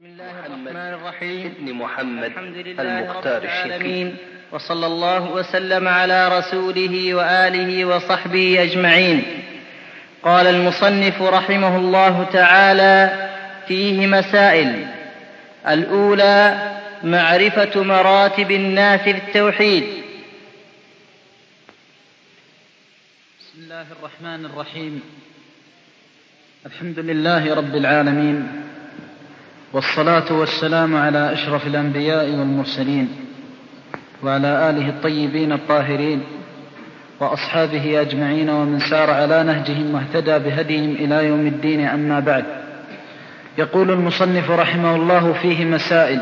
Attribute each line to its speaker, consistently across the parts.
Speaker 1: بسم الله الرحمن الرحيم.
Speaker 2: ابن محمد
Speaker 1: الحمد لله
Speaker 2: المختار
Speaker 1: رب العالمين،
Speaker 2: الشرقي،
Speaker 1: وصلى الله وسلم على رسوله وآله وصحبه أجمعين. قال المصنف رحمه الله تعالى: فيه مسائل. الأولى: معرفة مراتب الناس في التوحيد.
Speaker 3: بسم الله الرحمن الرحيم. الحمد لله رب العالمين، والصلاة والسلام على أشرف الأنبياء والمرسلين، وعلى آله الطيبين الطاهرين، وأصحابه أجمعين، ومن سار على نهجهم واهتدى بهديهم إلى يوم الدين. أما بعد، يقول المصنف رحمه الله: فيه مسائل.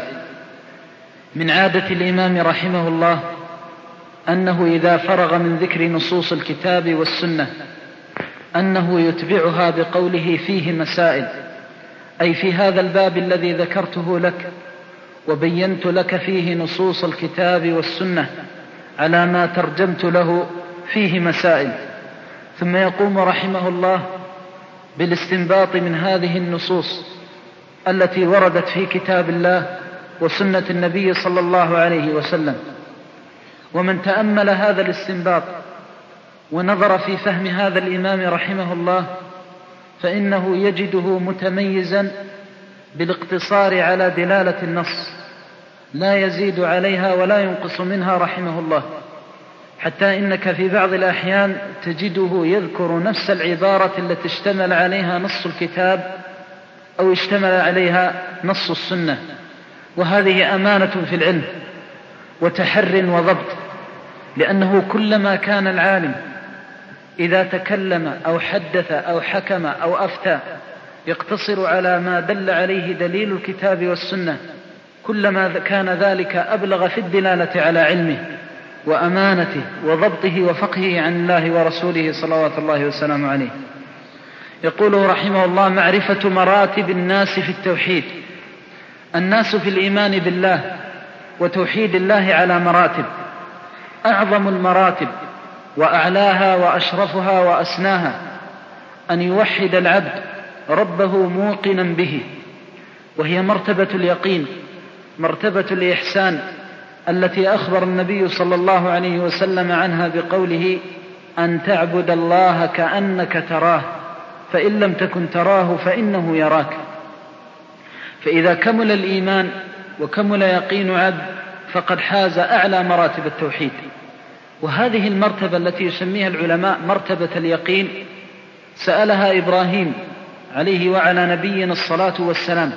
Speaker 3: من عادة الإمام رحمه الله أنه إذا فرغ من ذكر نصوص الكتاب والسنة أنه يتبعها بقوله: فيه مسائل، أي في هذا الباب الذي ذكرته لك وبينت لك فيه نصوص الكتاب والسنة على ما ترجمت له، فيه مسائل. ثم يقوم رحمه الله بالاستنباط من هذه النصوص التي وردت في كتاب الله وسنة النبي صلى الله عليه وسلم. ومن تأمل هذا الاستنباط ونظر في فهم هذا الإمام رحمه الله فإنه يجده متميزا بالاقتصار على دلالة النص، لا يزيد عليها ولا ينقص منها رحمه الله، حتى إنك في بعض الأحيان تجده يذكر نفس العبارة التي اشتمل عليها نص الكتاب أو اشتمل عليها نص السنة. وهذه أمانة في العلم وتحر وضبط، لأنه كلما كان العالم إذا تكلم أو حدث أو حكم أو أفتى يقتصر على ما دل عليه دليل الكتاب والسنة، كلما كان ذلك أبلغ في الدلالة على علمه وأمانته وضبطه وفقهه عن الله ورسوله صلوات الله وسلامه عليه. يقول رحمه الله: معرفة مراتب الناس في التوحيد. الناس في الإيمان بالله وتوحيد الله على مراتب. أعظم المراتب وأعلاها وأشرفها وأسناها أن يوحد العبد ربه موقنا به، وهي مرتبة اليقين، مرتبة الإحسان التي أخبر النبي صلى الله عليه وسلم عنها بقوله: أن تعبد الله كأنك تراه فإن لم تكن تراه فإنه يراك. فإذا كمل الإيمان وكمل يقين عبد فقد حاز أعلى مراتب التوحيد. وهذه المرتبة التي يسميها العلماء مرتبة اليقين سألها إبراهيم عليه وعلى نبينا الصلاة والسلام،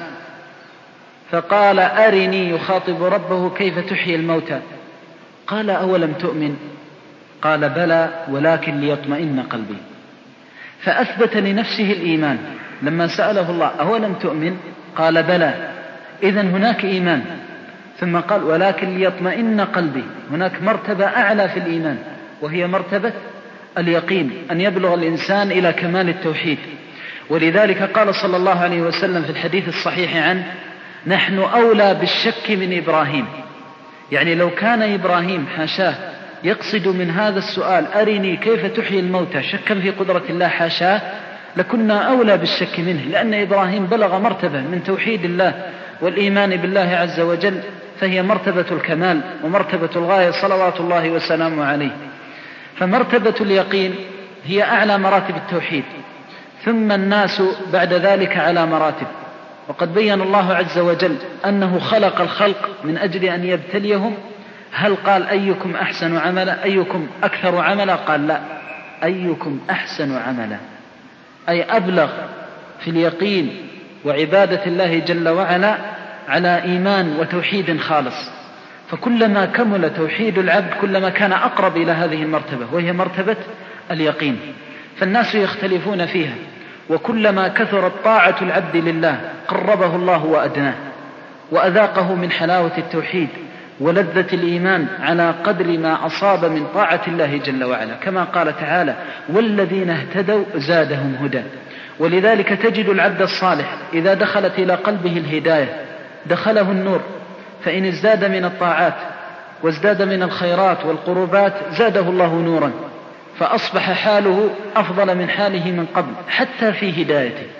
Speaker 3: فقال: أرني، يخاطب ربه: كيف تحيي الموتى؟ قال: أولم تؤمن؟ قال: بلى ولكن ليطمئن قلبي. فأثبت لنفسه الإيمان لما سأله الله: أولم تؤمن؟ قال: بلى. إذن هناك إيمان. ثم قال: ولكن ليطمئن قلبي. هناك مرتبة أعلى في الإيمان وهي مرتبة اليقين، أن يبلغ الإنسان إلى كمال التوحيد. ولذلك قال صلى الله عليه وسلم في الحديث الصحيح عنه: نحن أولى بالشك من إبراهيم. يعني لو كان إبراهيم حاشاه يقصد من هذا السؤال: أرني كيف تحيي الموتى، شكا في قدرة الله، حاشاه، لكنا أولى بالشك منه، لأن إبراهيم بلغ مرتبة من توحيد الله والإيمان بالله عز وجل، فهي مرتبة الكمال ومرتبة الغاية صلوات الله وسلامه عليه. فمرتبة اليقين هي أعلى مراتب التوحيد. ثم الناس بعد ذلك على مراتب، وقد بين الله عز وجل أنه خلق الخلق من أجل أن يبتليهم. هل قال أيكم أحسن عملا، أيكم أكثر عملا؟ قال لا، أيكم أحسن عملا، أي أبلغ في اليقين وعبادة الله جل وعلا على إيمان وتوحيد خالص. فكلما كمل توحيد العبد كلما كان أقرب إلى هذه المرتبة، وهي مرتبة اليقين. فالناس يختلفون فيها، وكلما كثرت طاعة العبد لله قربه الله وأدناه وأذاقه من حلاوة التوحيد ولذة الإيمان على قدر ما أصاب من طاعة الله جل وعلا، كما قال تعالى: والذين اهتدوا زادهم هدى. ولذلك تجد العبد الصالح إذا دخلت إلى قلبه الهداية دخله النور، فإن ازداد من الطاعات وازداد من الخيرات والقربات زاده الله نورا، فأصبح حاله أفضل من حاله من قبل حتى في هدايته.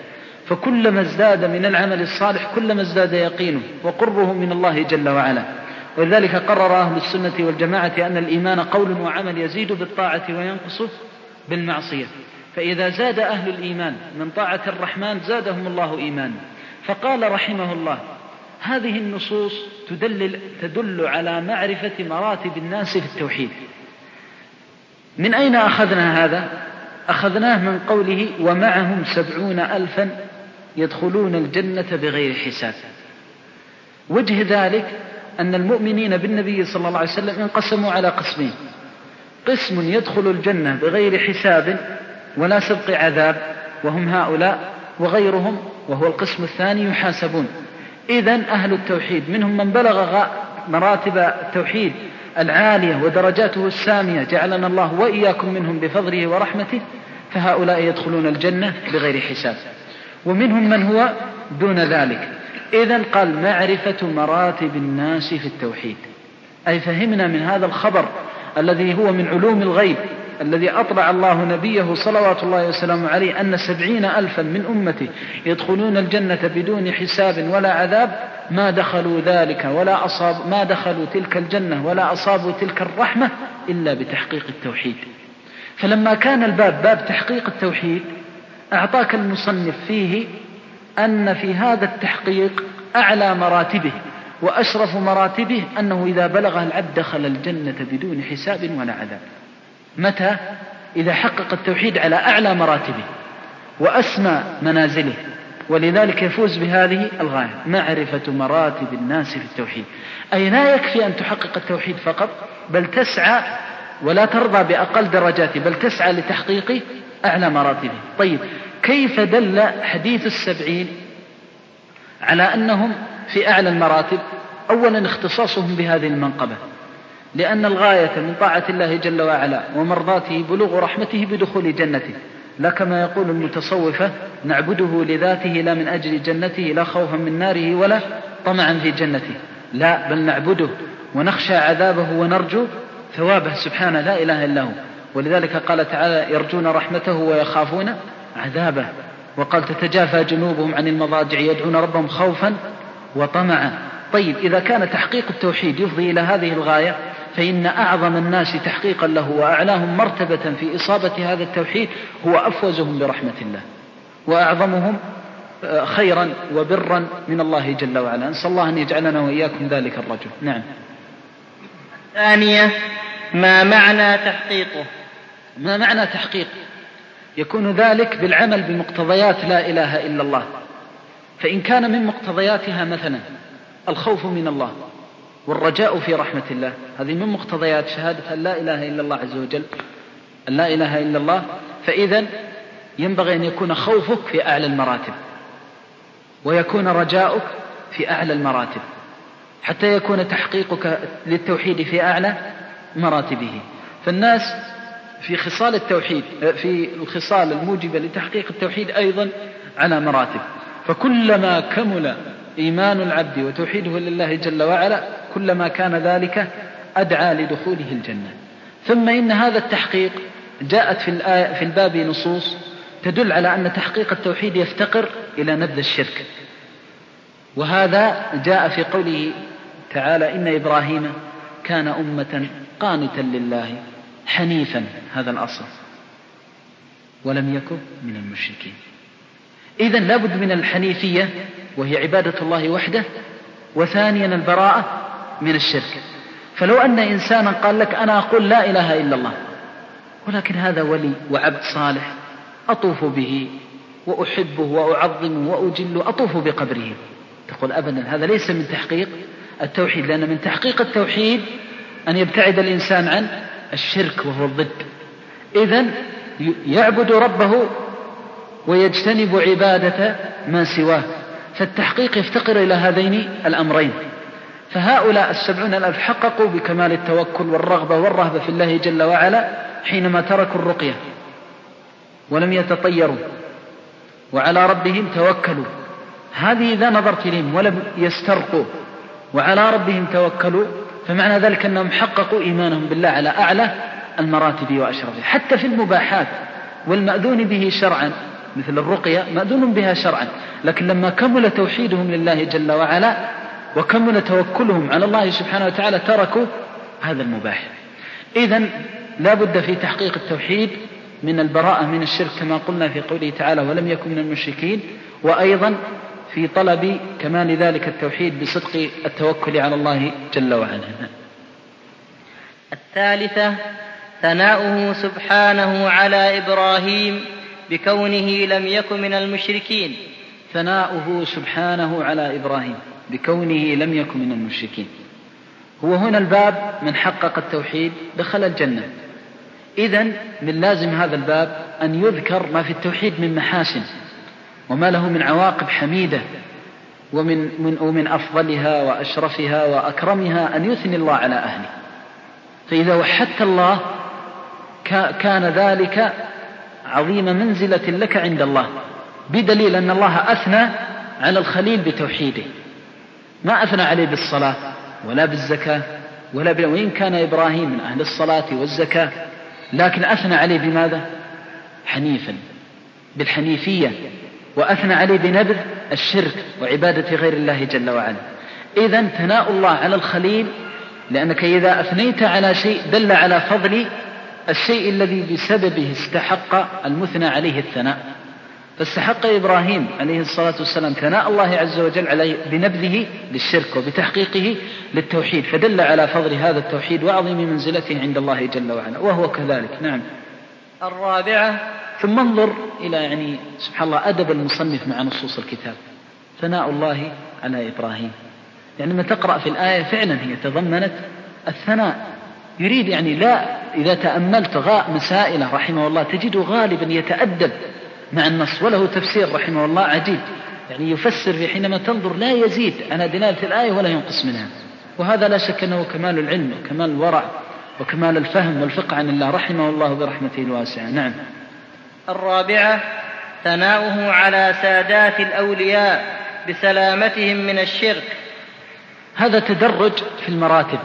Speaker 3: فكلما ازداد من العمل الصالح كلما ازداد يقينه وقربه من الله جل وعلا. ولذلك قرر أهل السنة والجماعة أن الإيمان قول وعمل يزيد بالطاعة وينقص بالمعصية. فإذا زاد أهل الإيمان من طاعة الرحمن زادهم الله إيمانا. فقال رحمه الله: هذه النصوص تدل على معرفة مراتب الناس في التوحيد. من أين أخذنا هذا؟ أخذناه من قوله: ومعهم 70,000 يدخلون الجنة بغير حساب. وجه ذلك أن المؤمنين بالنبي صلى الله عليه وسلم انقسموا على قسمين: قسم يدخل الجنة بغير حساب ولا سبق عذاب وهم هؤلاء، وغيرهم وهو القسم الثاني يحاسبون. إذن أهل التوحيد منهم من بلغ مراتب التوحيد العالية ودرجاته السامية، جعلنا الله وإياكم منهم بفضله ورحمته، فهؤلاء يدخلون الجنة بغير حساب. ومنهم من هو دون ذلك. إذن قال: معرفة مراتب الناس في التوحيد، أي فهمنا من هذا الخبر الذي هو من علوم الغيب الذي أطلع الله نبيه صلوات الله وسلامه عليه أن 70,000 من أمته يدخلون الجنة بدون حساب ولا عذاب، ما دخلوا ما دخلوا تلك الجنة ولا أصابوا تلك الرحمة إلا بتحقيق التوحيد. فلما كان الباب باب تحقيق التوحيد، أعطاك المصنف فيه أن في هذا التحقيق أعلى مراتبه وأشرف مراتبه أنه إذا بلغه العبد دخل الجنة بدون حساب ولا عذاب. متى؟ إذا حقق التوحيد على أعلى مراتبه وأسمى منازله. ولذلك يفوز بهذه الغاية: معرفة مراتب الناس في التوحيد. أي لا يكفي أن تحقق التوحيد فقط، بل تسعى ولا ترضى بأقل درجاته، بل تسعى لتحقيق أعلى مراتبه. طيب، كيف دل حديث 70 على أنهم في أعلى المراتب؟ أولا اختصاصهم بهذه المنقبة، لأن الغاية من طاعة الله جل وعلا ومرضاته بلوغ رحمته بدخول جنته، لا كما يقول المتصوفة: نعبده لذاته لا من أجل جنته، لا خوفا من ناره ولا طمعا في جنته. لا، بل نعبده ونخشى عذابه ونرجو ثوابه سبحانه، لا إله إلا هو. ولذلك قال تعالى: يرجون رحمته ويخافون عذابه. وقال: تتجافى جنوبهم عن المضاجع يدعون ربهم خوفا وطمعا. طيب، إذا كان تحقيق التوحيد يفضي إلى هذه الغاية، فإن أعظم الناس تحقيقا له وأعلاهم مرتبة في إصابة هذا التوحيد هو أفوزهم برحمة الله وأعظمهم خيرا وبرا من الله جل وعلا. نسأل الله أن يجعلنا وإياكم ذلك الرجل. نعم.
Speaker 1: ثانية: ما معنى تحقيقه؟
Speaker 3: ما معنى تحقيق؟ يكون ذلك بالعمل بمقتضيات لا إله إلا الله. فإن كان من مقتضياتها مثلا الخوف من الله والرجاء في رحمة الله، هذه من مقتضيات شهادة أن لا إله إلا الله عز وجل، أن لا إله إلا الله، فإذن ينبغي أن يكون خوفك في أعلى المراتب ويكون رجاؤك في أعلى المراتب، حتى يكون تحقيقك للتوحيد في أعلى مراتبه. فالناس في خصال التوحيد، في الخصال الموجبة لتحقيق التوحيد أيضا على مراتب. فكلما كمل إيمان العبد وتوحيده لله جل وعلا كلما كان ذلك أدعى لدخوله الجنة. ثم إن هذا التحقيق جاءت في الباب نصوص تدل على أن تحقيق التوحيد يفتقر إلى نبذ الشرك، وهذا جاء في قوله تعالى: إن إبراهيم كان أمة قانتا لله حنيفا، هذا الأصل، ولم يكن من المشركين. إذن لابد من الحنيفية وهي عبادة الله وحده، وثانيا البراءة من الشرك. فلو أن إنسانا قال لك: أنا أقول لا إله إلا الله، ولكن هذا ولي وعبد صالح أطوف به وأحبه وأعظمه وأجله، أطوف بقبره، تقول: أبدا، هذا ليس من تحقيق التوحيد، لأن من تحقيق التوحيد أن يبتعد الإنسان عن الشرك وهو الضد. إذن يعبد ربه ويجتنب عبادة ما سواه، فالتحقيق يفتقر إلى هذين الأمرين. فهؤلاء 70,000 حققوا بكمال التوكل والرغبة والرهبة في الله جل وعلا حينما تركوا الرقية ولم يتطيروا وعلى ربهم توكلوا. هذه إذا نظرت إليهم ولم يسترقوا وعلى ربهم توكلوا، فمعنى ذلك أنهم حققوا إيمانهم بالله على أعلى المراتب وأشرفها. حتى في المباحات والمأذون به شرعا مثل الرقية مأذون بها شرعا، لكن لما كمل توحيدهم لله جل وعلا وكمل توكلهم على الله سبحانه وتعالى تركوا هذا المباح. إذن لا بد في تحقيق التوحيد من البراءة من الشرك كما قلنا في قوله تعالى ولم يكن من المشركين، وأيضا في طلب كمال ذلك التوحيد بصدق التوكل على الله جل وعلا.
Speaker 1: الثالثة ثناؤه سبحانه على إبراهيم بكونه لم يكن من المشركين.
Speaker 3: ثناؤه سبحانه على إبراهيم بكونه لم يكن من المشركين. هو هنا الباب من حقق التوحيد دخل الجنة. إذن من لازم هذا الباب أن يذكر ما في التوحيد من محاسن وما له من عواقب حميدة ومن أفضلها وأشرفها وأكرمها أن يثني الله على أهله. فإذا وحدت الله كان ذلك عظيم منزلة لك عند الله، بدليل أن الله أثنى على الخليل بتوحيده، ما أثنى عليه بالصلاة ولا بالزكاة وإن كان إبراهيم من أهل الصلاة والزكاة، لكن أثنى عليه بماذا؟ حنيفا، بالحنيفية، وأثنى عليه بنبذ الشرك وعبادة غير الله جل وعلا. إذن ثناء الله على الخليل، لأنك إذا أثنيت على شيء دل على فضل الشيء الذي بسببه استحق المثنى عليه الثناء. فاستحق إبراهيم عليه الصلاة والسلام ثناء الله عز وجل عليه بنبذه للشرك وبتحقيقه للتوحيد، فدل على فضل هذا التوحيد وعظيم منزلته عند الله جل وعلا، وهو كذلك. نعم.
Speaker 1: الرابعة
Speaker 3: ثم انظر إلى سبحان الله أدب المصنف مع نصوص الكتاب. ثناء الله على إبراهيم، ما تقرأ في الآية فعلا هي تضمنت الثناء، يريد لا إذا تأملت مسائله رحمه الله تجده غالبا يتأدب مع النص، وله تفسير رحمه الله عجيب، يفسر في حينما تنظر لا يزيد على دلالة الآية ولا ينقص منها، وهذا لا شك أنه كمال العلم وكمال الورع وكمال الفهم والفقه عن الله رحمه الله برحمته الواسعة. نعم.
Speaker 1: الرابعة ثناؤه على سادات الأولياء بسلامتهم من الشرك.
Speaker 3: هذا تدرج في المراتب،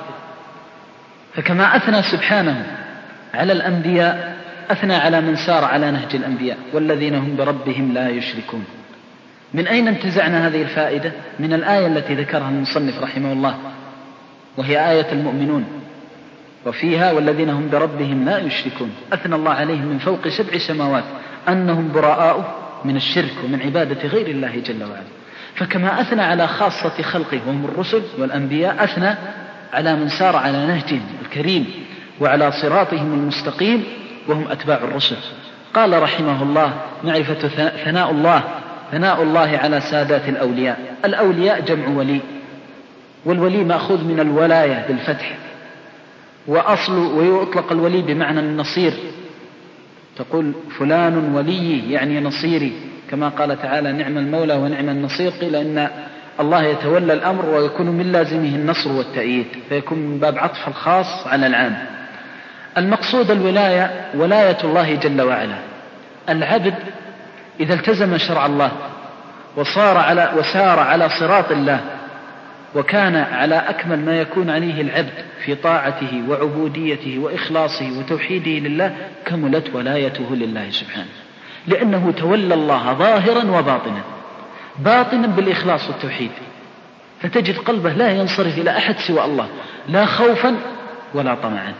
Speaker 3: فكما أثنى سبحانه على الأنبياء أثنى على من سار على نهج الأنبياء والذين هم بربهم لا يشركون. من أين انتزعنا هذه الفائدة؟ من الآية التي ذكرها المصنف رحمه الله، وهي آية المؤمنون، وفيها والذين هم بربهم لا يشركون أثنى الله عليهم من فوق 7 سماوات أنهم براء من الشرك ومن عبادة غير الله جل وعلا. فكما أثنى على خاصة خلقه وهم الرسل والأنبياء أثنى على من سار على نهجهم الكريم وعلى صراطهم المستقيم وهم أتباع الرسل. قال رحمه الله معرفة ثناء الله على سادات الأولياء. الأولياء جمع ولي، والولي مأخوذ من الولاية بالفتح، ويطلق الولي بمعنى النصير، تقول فلان ولي يعني نصيري، كما قال تعالى نعم المولى ونعم النصير. قيل إن الله يتولى الأمر ويكون من لازمه النصر والتأييد، فيكون من باب عطف الخاص على العام. المقصود الولاية ولاية الله جل وعلا. العبد إذا التزم شرع الله وسار على صراط الله وكان على أكمل ما يكون عليه العبد في طاعته وعبوديته وإخلاصه وتوحيده لله، كملت ولايته لله سبحانه، لأنه تولى الله ظاهرا وباطنا، باطنا بالإخلاص والتوحيد، فتجد قلبه لا ينصرف إلى أحد سوى الله، لا خوفا ولا طمعا،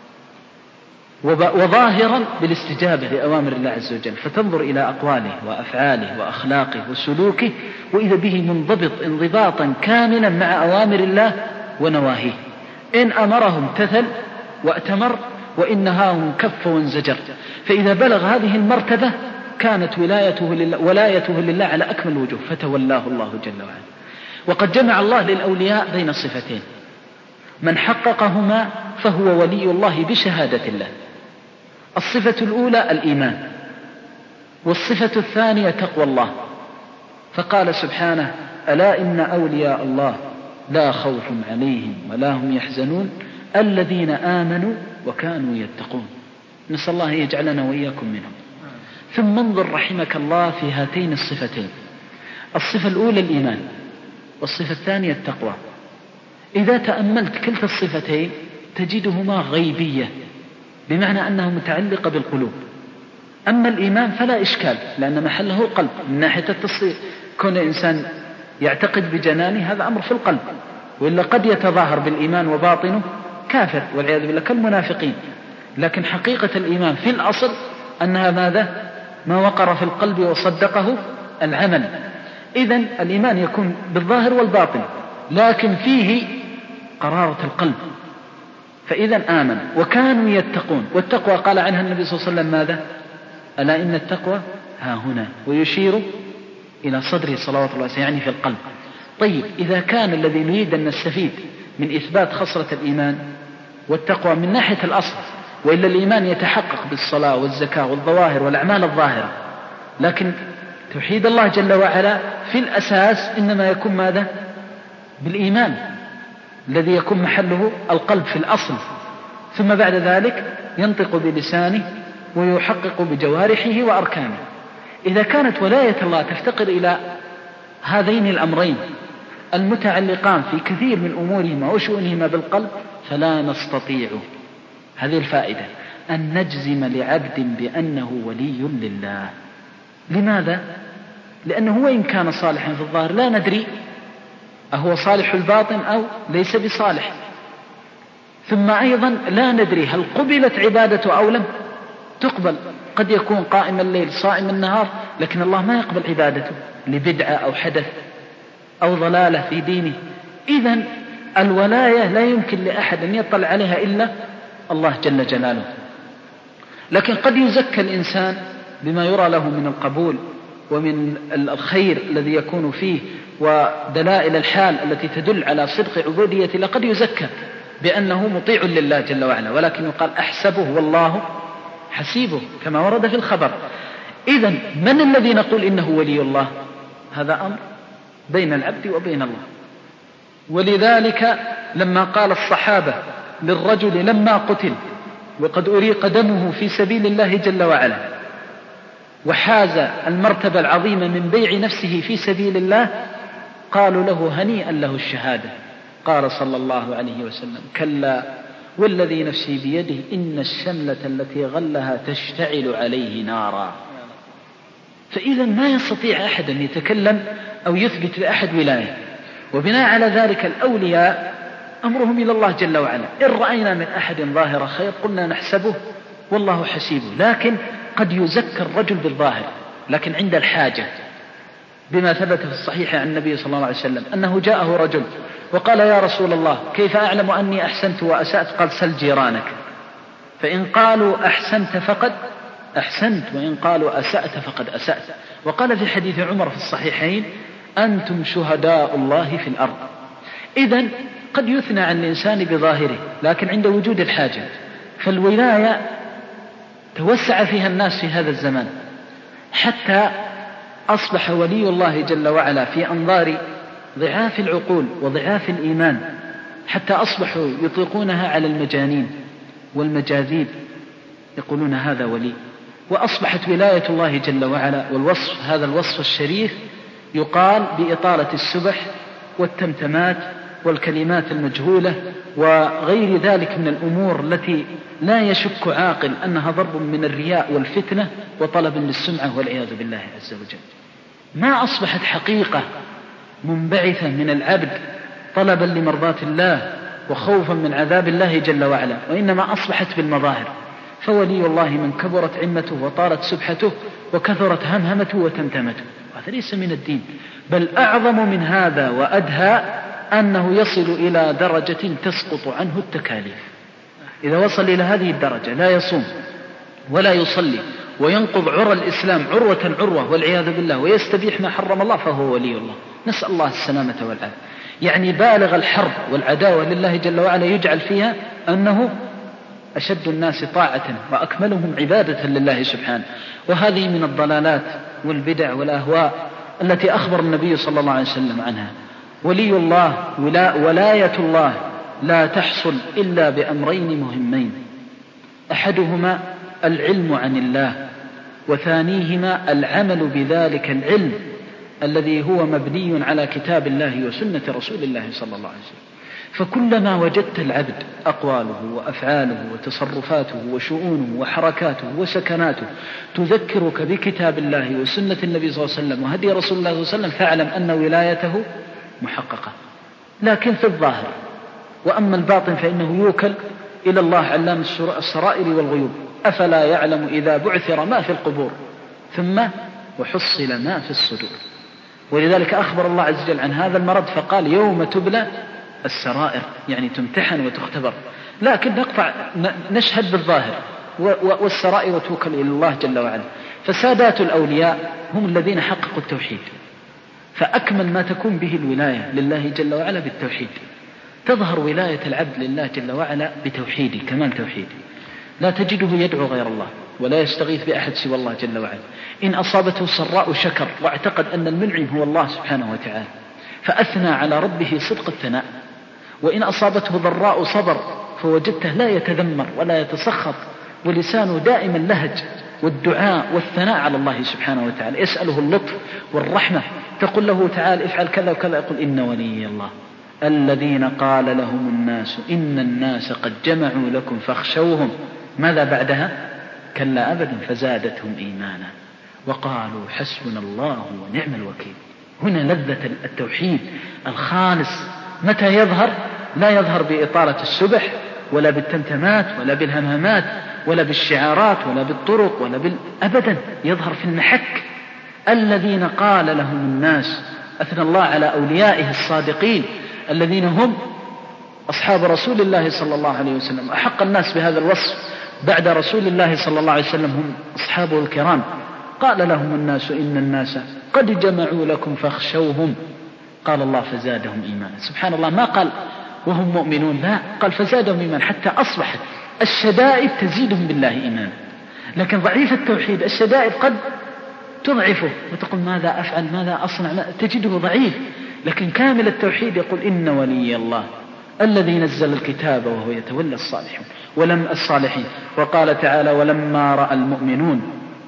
Speaker 3: وظاهرا بالاستجابة لأوامر الله عز وجل، فتنظر إلى أقواله وأفعاله وأخلاقه وسلوكه، وإذا به منضبط انضباطا كاملا مع أوامر الله ونواهيه، إن أمرهم امتثل وأتمر، وإن نهاهم كف وانزجر. فإذا بلغ هذه المرتبة كانت ولايته لله على أكمل وجه، فتولاه الله جل وعلا. وقد جمع الله للأولياء بين صفتين، من حققهما فهو ولي الله بشهادة الله. الصفة الأولى الإيمان، والصفة الثانية تقوى الله، فقال سبحانه ألا إن أولياء الله لا خوف عليهم ولا هم يحزنون الذين آمنوا وكانوا يتقون. نسأل الله يجعلنا وإياكم منهم. ثم انظر رحمك الله في هاتين الصفتين، الصفة الأولى الإيمان، والصفة الثانية التقوى. إذا تأملت كلتا الصفتين تجدهما غيبية، بمعنى أنها متعلقة بالقلوب، أما الإيمان فلا إشكال، لأن محله القلب من ناحية التصديق. كون الإنسان يعتقد بجنانه هذا أمر في القلب، وإلا قد يتظاهر بالإيمان وباطنه كافر والعياذ بالله كالمنافقين. لكن حقيقة الإيمان في الأصل أنها ماذا؟ ما وقر في القلب وصدقه العمل. إذن الإيمان يكون بالظاهر والباطن، لكن فيه قرارة القلب. فإذا آمن وكانوا يتقون، والتقوى قال عنها النبي صلى الله عليه وسلم ماذا؟ ألا إن التقوى ها هنا، ويشير إلى صدره صلوات الله وسلامه، يعني في القلب. طيب إذا كان الذي نريد أن نستفيد من إثبات خصلة الإيمان والتقوى من ناحية الأصل، وإلا الإيمان يتحقق بالصلاة والزكاة والظواهر والأعمال الظاهرة، لكن توحيد الله جل وعلا في الأساس إنما يكون ماذا؟ بالإيمان الذي يكون محله القلب في الأصل، ثم بعد ذلك ينطق بلسانه ويحقق بجوارحه وأركانه. إذا كانت ولاية الله تفتقر إلى هذين الأمرين المتعلقان في كثير من أمورهما وشؤونهما بالقلب، فلا نستطيع هذه الفائدة أن نجزم لعبد بأنه ولي لله. لماذا؟ لأنه وإن كان صالحا في الظاهر لا ندري أهو صالح الباطن أو ليس بصالح، ثم أيضا لا ندري هل قبلت عبادته أو لم تقبل. قد يكون قائم الليل صائم النهار لكن الله ما يقبل عبادته لبدعة أو حدث أو ضلالة في دينه. إذن الولاية لا يمكن لأحد أن يطلع عليها إلا الله جل جلاله. لكن قد يزكى الإنسان بما يرى له من القبول ومن الخير الذي يكون فيه ودلائل الحال التي تدل على صدق عبوديته، لقد يزكى بأنه مطيع لله جل وعلا، ولكن يقال أحسبه والله حسيبه كما ورد في الخبر. إذن من الذي نقول إنه ولي الله؟ هذا أمر بين العبد وبين الله. ولذلك لما قال الصحابة للرجل لما قتل وقد أريق دمه في سبيل الله جل وعلا وحاز المرتبة العظيمة من بيع نفسه في سبيل الله، قالوا له هنيئا له الشهادة. قال صلى الله عليه وسلم كلا والذي نفسي بيده إن الشملة التي غلها تشتعل عليه نارا. فإذا ما يستطيع أحد أن يتكلم أو يثبت لأحد ولاية، وبناء على ذلك الأولياء أمرهم إلى الله جل وعلا. إن رأينا من أحد ظاهر خير قلنا نحسبه والله حسيبه. لكن قد يزكى الرجل بالظاهر، لكن عند الحاجة، بما ثبت في الصحيح عن النبي صلى الله عليه وسلم أنه جاءه رجل وقال يا رسول الله كيف أعلم أني أحسنت وأسأت؟ قال سل جيرانك، فإن قالوا أحسنت فقد أحسنت، وإن قالوا أسأت فقد أسأت. وقال في حديث عمر في الصحيحين أنتم شهداء الله في الأرض. إذن قد يثنى عن الإنسان بظاهره، لكن عند وجود الحاجة. فالولاية توسع فيها الناس في هذا الزمان حتى أصبح ولي الله جل وعلا في أنظار ضعاف العقول وضعاف الإيمان، حتى أصبحوا يطلقونها على المجانين والمجاذيب، يقولون هذا ولي. وأصبحت ولاية الله جل وعلا والوصف هذا الوصف الشريف يقال بإطالة السبح والتمتمات والكلمات المجهولة وغير ذلك من الأمور التي لا يشك عاقل أنها ضرب من الرياء والفتنة وطلب للسمعة والعياذ بالله عز وجل. ما أصبحت حقيقة منبعثة من العبد طلبا لمرضاة الله وخوفا من عذاب الله جل وعلا، وإنما أصبحت بالمظاهر. فولي الله من كبرت عمته وطالت سبحته وكثرت همهمته وتمتمته. هذا ليس من الدين، بل أعظم من هذا وأدهى أنه يصل إلى درجة تسقط عنه التكاليف. إذا وصل إلى هذه الدرجة لا يصوم ولا يصلي وينقض عرى الإسلام عروة عروة والعياذ بالله ويستبيح ما حرم الله، فهو ولي الله. نسأل الله السلامة والعافية. يعني بالغ الحرب والعداوة لله جل وعلا يجعل فيها أنه أشد الناس طاعة وأكملهم عبادة لله سبحانه. وهذه من الضلالات والبدع والأهواء التي أخبر النبي صلى الله عليه وسلم عنها. ولي الله ولاية الله لا تحصل إلا بأمرين مهمين، أحدهما العلم عن الله، وثانيهما العمل بذلك العلم الذي هو مبني على كتاب الله وسنة رسول الله صلى الله عليه وسلم. فكلما وجدت العبد أقواله وأفعاله وتصرفاته وشؤونه وحركاته وسكناته تذكرك بكتاب الله وسنة النبي صلى الله عليه وسلم وهدي رسول الله صلى الله عليه وسلم فاعلم أن ولايته محققة، لكن في الظاهر. وأما الباطن فإنه يوكل إلى الله علام السرائر والغيوب، أفلا يعلم إذا بعثر ما في القبور ثم وحصل ما في الصدور. ولذلك أخبر الله عز وجل عن هذا المرض فقال يوم تبلى السرائر، يعني تمتحن وتختبر. لكن نشهد بالظاهر والسرائر توكل إلى الله جل وعلا. فسادات الأولياء هم الذين حققوا التوحيد، فأكمل ما تكون به الولاية لله جل وعلا بالتوحيد. تظهر ولاية العبد لله جل وعلا بتوحيده، كمال توحيده. لا تجده يدعو غير الله ولا يستغيث بأحد سوى الله جل وعلا. إن أصابته سراء شكر واعتقد أن المنعم هو الله سبحانه وتعالى فأثنى على ربه صدق الثناء. وإن أصابته ضراء صبر فوجدته لا يتذمر ولا يتسخط، ولسانه دائما لهج والدعاء والثناء على الله سبحانه وتعالى، يسأله اللطف والرحمة. تقول له تعال افعل كذا وكذا، يقول إن ولي الله الذين قال لهم الناس إن الناس قد جمعوا لكم فاخشوهم. ماذا بعدها؟ كلا أبدا فزادتهم إيمانا وقالوا حسبنا الله ونعم الوكيل. هنا لذة التوحيد الخالص. متى يظهر؟ لا يظهر بإطالة السبح ولا بالتمتمات ولا بالهمهمات ولا بالشعارات ولا بالطرق ولا أبدا، يظهر في المحك. الذين قال لهم الناس، أثنى الله على أوليائه الصادقين الذين هم أصحاب رسول الله صلى الله عليه وسلم. أحق الناس بهذا الوصف بعد رسول الله صلى الله عليه وسلم هم أصحابه الكرام. قال لهم الناس إن الناس قد جمعوا لكم فاخشوهم، قال الله فزادهم إيمانا. سبحان الله، ما قال وهم مؤمنون، لا، قال فزادهم إيمانا، حتى أصبحت الشدائد تزيدهم بالله إيمانا. لكن ضعيف التوحيد الشدائد قد تضعفه وتقول ماذا أفعل ماذا أصنع، تجده ضعيف. لكن كامل التوحيد يقول إن ولي الله الذي نزل الكتاب وهو يتولى الصالحين. وقال تعالى ولما رأى المؤمنون،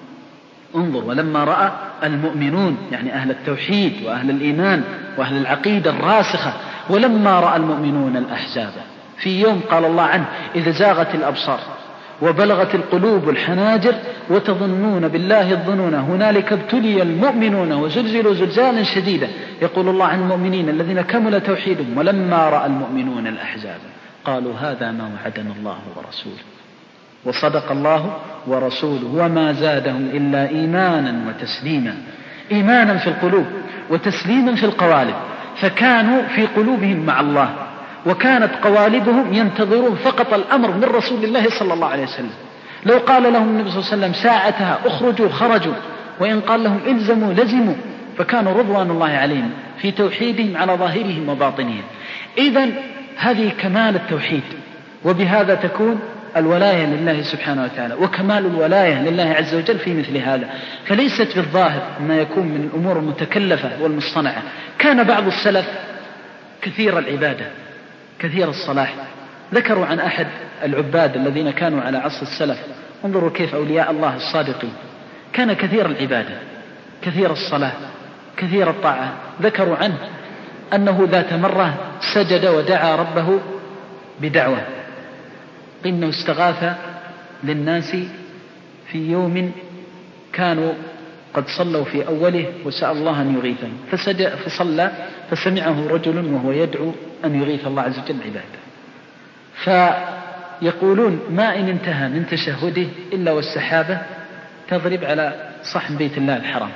Speaker 3: انظر، ولما رأى المؤمنون يعني أهل التوحيد وأهل الإيمان وأهل العقيدة الراسخة، ولما رأى المؤمنون الأحزاب في يوم قال الله عنه إذا زاغت الأبصار وبلغت القلوب الحناجر وتظنون بالله الظنون هنالك ابتلي المؤمنون وزلزلوا زلزالا شديدا. يقول الله عن المؤمنين الذين كمل توحيدهم ولما رأى المؤمنون الأحزاب قالوا هذا ما وعدنا الله ورسوله وصدق الله ورسوله وما زادهم إلا إيمانا وتسليما. إيمانا في القلوب وتسليما في القوالب، فكانوا في قلوبهم مع الله وكانت قوالبهم ينتظرون فقط الأمر من رسول الله صلى الله عليه وسلم. لو قال لهم النبي صلى الله عليه وسلم ساعتها اخرجوا خرجوا، وإن قال لهم الزموا لزموا، فكانوا رضوان الله عليهم في توحيدهم على ظاهرهم وباطنهم. إذن هذه كمال التوحيد، وبهذا تكون الولاية لله سبحانه وتعالى، وكمال الولاية لله عز وجل في مثل هذا. فليست بالظاهر ما يكون من الأمور المتكلفة والمصطنعة. كان بعض السلف كثير العبادة كثير الصلاح. ذكروا عن أحد العباد الذين كانوا على عصر السلف، انظروا كيف أولياء الله الصادقين، كان كثير العبادة كثير الصلاة كثير الطاعة. ذكروا عنه أنه ذات مرة سجد ودعا ربه بدعوة، إنه استغاث للناس في يوم كانوا قد صلوا في أوله وسأل الله أن يغيثهم، فصلى فسمعه رجل وهو يدعو أن يغيث الله عز وجل عباده. فيقولون ما إن انتهى من تشهده إلا والسحابة تضرب على صحن بيت الله الحرام.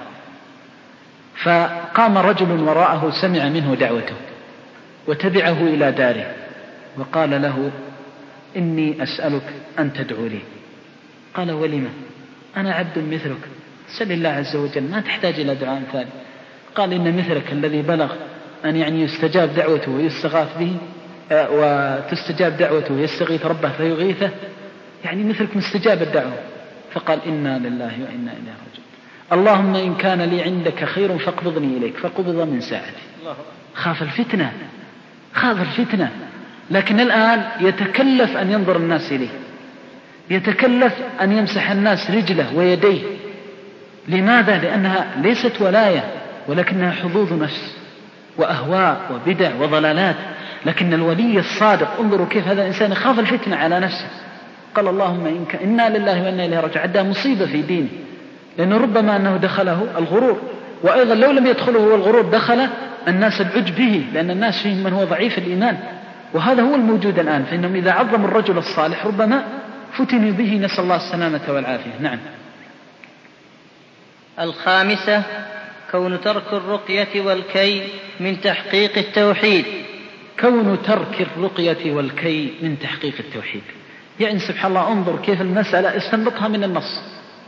Speaker 3: فقام رجل وراءه سمع منه دعوته وتبعه إلى داره وقال له إني أسألك أن تدعو لي. قال ولما؟ أنا عبد مثلك، سل الله عز وجل، ما تحتاج إلى دعاء ثاني. قال إن مثلك الذي بلغ أن يعني يستجاب دعوته ويستغاث به وتستجاب دعوته ويستغيث ربه فيغيثه، يعني مثلك مستجاب الدعوة. فقال إنا لله وإنا إليه راجعون. اللهم إن كان لي عندك خير فاقبضني إليك، فقبض من ساعته. خاف الفتنة. لكن الآن يتكلف أن ينظر الناس إليه، يتكلف أن يمسح الناس رجله ويديه. لماذا؟ لأنها ليست ولاية ولكنها حظوظ نفس وأهواء وبدع وضلالات. لكن الولي الصادق انظروا كيف هذا الإنسان يخاف الفتنة على نفسه، قال اللهم إنا لله وإنا إليه راجعون، عندها مصيبة في دينه، لأنه ربما أنه دخله الغرور، وأيضا لو لم يدخله هو الغرور دخل الناس العجب به، لأن الناس فيهم من هو ضعيف الإيمان، وهذا هو الموجود الآن، فإنهم إذا عظموا الرجل الصالح ربما فتنوا به، نسأل الله السلامة والعافية. نعم.
Speaker 1: الخامسة كون ترك الرقية والكي من تحقيق التوحيد.
Speaker 3: كون ترك الرقية والكي من تحقيق التوحيد، يعني سبحان الله انظر كيف المسألة استنبطها من النص،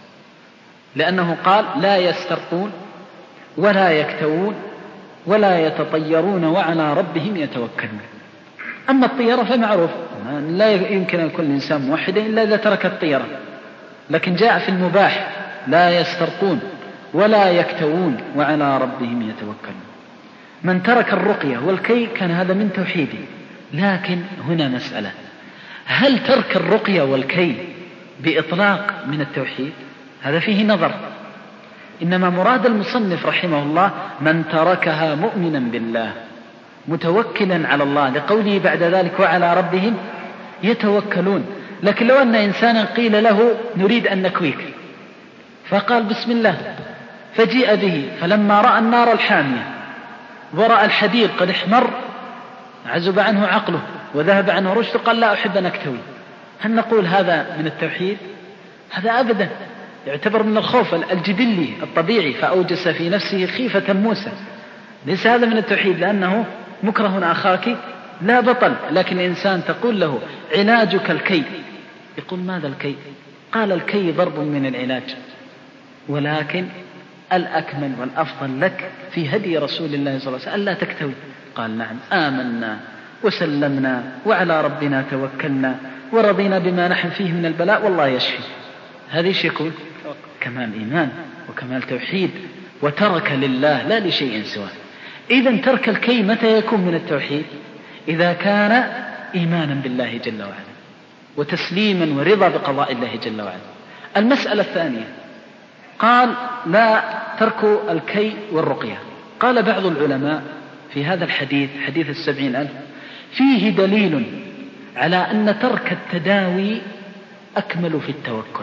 Speaker 3: لأنه قال لا يسترقون ولا يكتوون ولا يتطيرون وعلى ربهم يتوكلون. أما الطيرة فمعروف لا يمكن أن يكون الإنسان موحدا إلا إذا ترك الطيرة، لكن جاء في المباح لا يسترقون ولا يكتوون وعلى ربهم يتوكلون. من ترك الرقية والكي كان هذا من توحيده، لكن هنا مسألة، هل ترك الرقية والكي بإطلاق من التوحيد؟ هذا فيه نظر، إنما مراد المصنف رحمه الله من تركها مؤمنا بالله متوكلا على الله، لقوله بعد ذلك وعلى ربهم يتوكلون. لكن لو أن إنسانا قيل له نريد أن نكويك فقال بسم الله، فجيء به، فلما رأى النار الحامية ورأى الحديد قد احمر عزب عنه عقله وذهب عنه رشده، قال لا أحب أن أكتوي، هل نقول هذا من التوحيد؟ هذا أبدا، يعتبر من الخوف الجبلي الطبيعي، فأوجس في نفسه خيفة موسى، ليس هذا من التوحيد، لأنه مكره أخاك لا بطل. لكن الإنسان تقول له علاجك الكي، يقول ماذا الكي؟ قال الكي ضرب من العلاج، ولكن الأكمل والأفضل لك في هدي رسول الله صلى الله عليه وسلم ألا تكتوي. قال نعم، آمنا وسلمنا وعلى ربنا توكلنا ورضينا بما نحن فيه من البلاء والله يشفي. هذا ايش يكون؟ كمال إيمان وكمال توحيد، وترك لله لا لشيء سواه. إذن ترك الكي متى يكون من التوحيد؟ إذا كان إيمانا بالله جل وعلا وتسليما ورضا بقضاء الله جل وعلا. المسألة الثانية قال لا ترك الكي والرقية. قال بعض العلماء في هذا الحديث، حديث 70,000، فيه دليل على أن ترك التداوي أكمل في التوكل.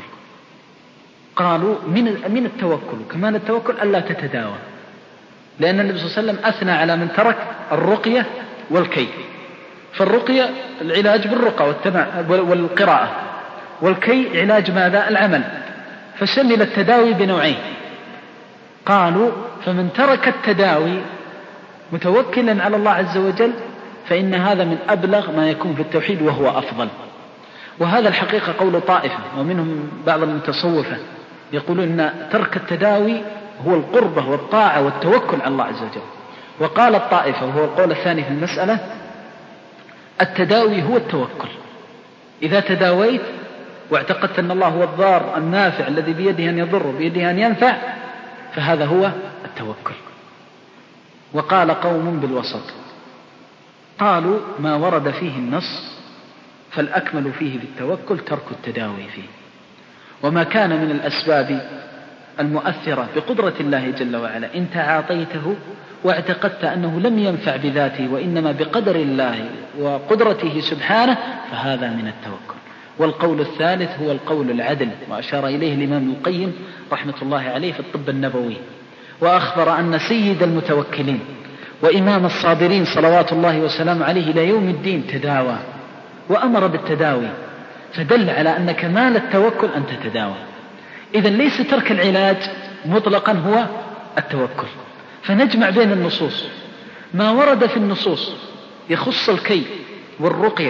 Speaker 3: قالوا من التوكل كمان التوكل ألا تتداوى، لأن النبي صلى الله عليه وسلم أثنى على من ترك الرقية والكي. فالرقية العلاج بالرقى والقراءة، والكي علاج ماذا؟ العمل، فشمل التداوي بنوعين. قالوا فمن ترك التداوي متوكلا على الله عز وجل فإن هذا من أبلغ ما يكون في التوحيد وهو أفضل. وهذا الحقيقة قول طائفة ومنهم بعض المتصوفة يقولون أن ترك التداوي هو القربة والطاعة والتوكل على الله عز وجل. وقال الطائفة وهو القول الثاني في المسألة التداوي هو التوكل، إذا تداويت واعتقدت أن الله هو الضار النافع الذي بيده أن يضر بيده أن ينفع فهذا هو التوكل. وقال قوم بالوسط قالوا ما ورد فيه النص فالأكمل فيه بالتوكل ترك التداوي فيه، وما كان من الأسباب المؤثرة بقدرة الله جل وعلا إن تعاطيته واعتقدت أنه لم ينفع بذاته وإنما بقدر الله وقدرته سبحانه فهذا من التوكل. والقول الثالث هو القول العدل، وأشار إليه الإمام القيم رحمة الله عليه في الطب النبوي، وأخبر أن سيد المتوكلين وإمام الصابرين صلوات الله وسلامه عليه إلى يوم الدين تداوى وأمر بالتداوي، فدل على أن كمال التوكل أن تتداوى. إذن ليس ترك العلاج مطلقا هو التوكل، فنجمع بين النصوص، ما ورد في النصوص يخص الكي والرقية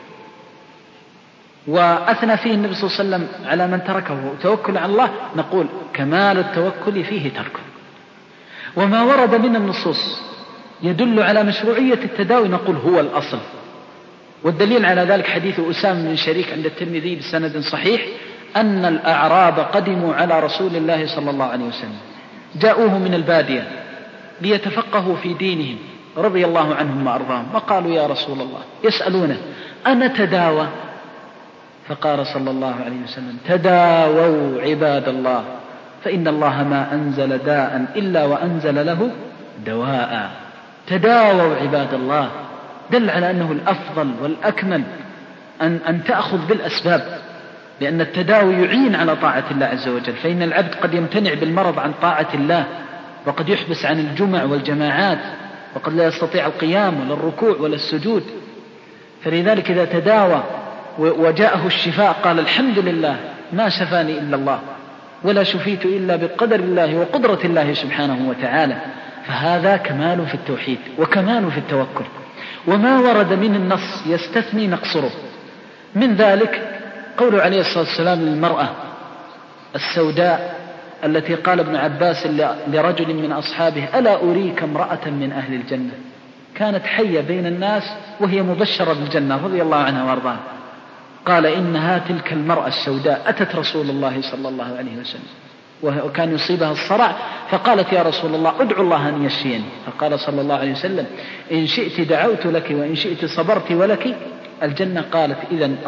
Speaker 3: وأثنى فيه النبي صلى الله عليه وسلم على من تركه توكل على الله، نقول كمال التوكل فيه تركه. وما ورد من النصوص يدل على مشروعية التداوي نقول هو الأصل. والدليل على ذلك حديث أسامة بن شريك عند الترمذي بسند صحيح أن الأعراب قدموا على رسول الله صلى الله عليه وسلم، جاءوه من البادية ليتفقهوا في دينهم رضي الله عنهم وأرضاهم، وقالوا يا رسول الله يسألونه أنا تداوى؟ فقال صلى الله عليه وسلم تداووا عباد الله فإن الله ما أنزل داء إلا وأنزل له دواء. تداووا عباد الله دل على أنه الأفضل والأكمل أن تأخذ بالأسباب، لأن التداوي يعين على طاعة الله عز وجل، فإن العبد قد يمتنع بالمرض عن طاعة الله، وقد يحبس عن الجمع والجماعات، وقد لا يستطيع القيام ولا الركوع ولا السجود. فلذلك إذا تداوى وجاءه الشفاء قال الحمد لله ما شفاني إلا الله، ولا شفيت إلا بقدر الله وقدرة الله سبحانه وتعالى، فهذا كمال في التوحيد وكمال في التوكل. وما ورد من النص يستثني نقصره، من ذلك قول عليه الصلاة والسلام للمرأة السوداء التي قال ابن عباس لرجل من أصحابه ألا أريك امرأة من أهل الجنة، كانت حية بين الناس وهي مبشرة بالجنة رضي الله عنها وارضاها، قال إنها تلك المرأة السوداء أتت رسول الله صلى الله عليه وسلم وكان يصيبها الصرع، فقالت يا رسول الله ادعو الله أن يشفيني، فقال صلى الله عليه وسلم إن شئت دعوت لك وإن شئت صبرت ولك الجنة. قالت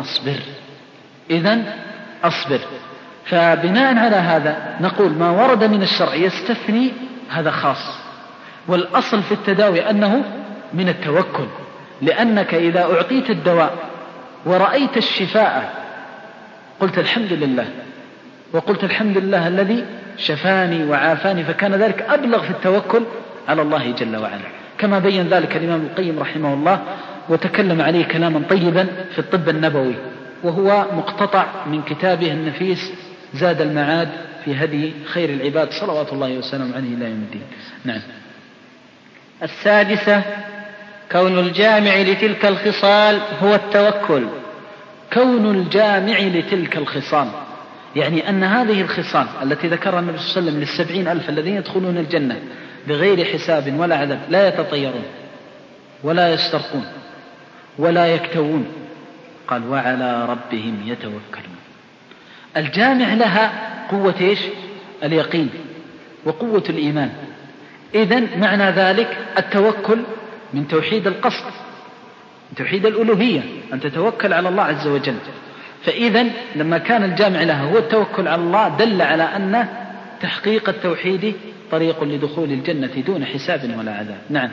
Speaker 3: إذن أصبر. فبناء على هذا نقول ما ورد من الشرع يستثني هذا خاص، والأصل في التداوي أنه من التوكل، لأنك إذا أعطيت الدواء ورأيت الشفاء قلت الحمد لله، وقلت الحمد لله الذي شفاني وعافاني، فكان ذلك أبلغ في التوكل على الله جل وعلا، كما بين ذلك الإمام القيم رحمه الله وتكلم عليه كلاما طيبا في الطب النبوي، وهو مقتطع من كتابه النفيس زاد المعاد في هدي خير العباد صلوات الله وسلم عليه إلى يوم الدين. نعم.
Speaker 1: السادسة كون الجامع لتلك الخصال هو التوكل.
Speaker 3: كون الجامع لتلك الخصال يعني أن هذه الخصال التي ذكرها النبي صلى الله عليه وسلم 70,000 الذين يدخلون الجنة بغير حساب ولا عذاب، لا يتطيرون ولا يسترقون ولا يكتوون، قال وعلى ربهم يتوكلون. الجامع لها قوة اليقين وقوة الإيمان. إذن معنى ذلك التوكل من توحيد القصد، من توحيد الألوهية، أن تتوكل على الله عز وجل. فإذن لما كان الجامع لها هو التوكل على الله دل على أن تحقيق التوحيد طريق لدخول الجنة دون حساب ولا عذاب. نعم.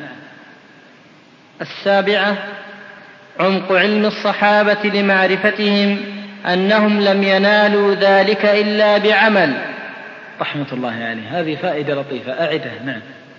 Speaker 1: السابعة عمق علم الصحابة لمعرفتهم أنهم لم ينالوا ذلك إلا بعمل.
Speaker 3: رحمة الله عليه، هذه فائدة لطيفة أعدها. نعم.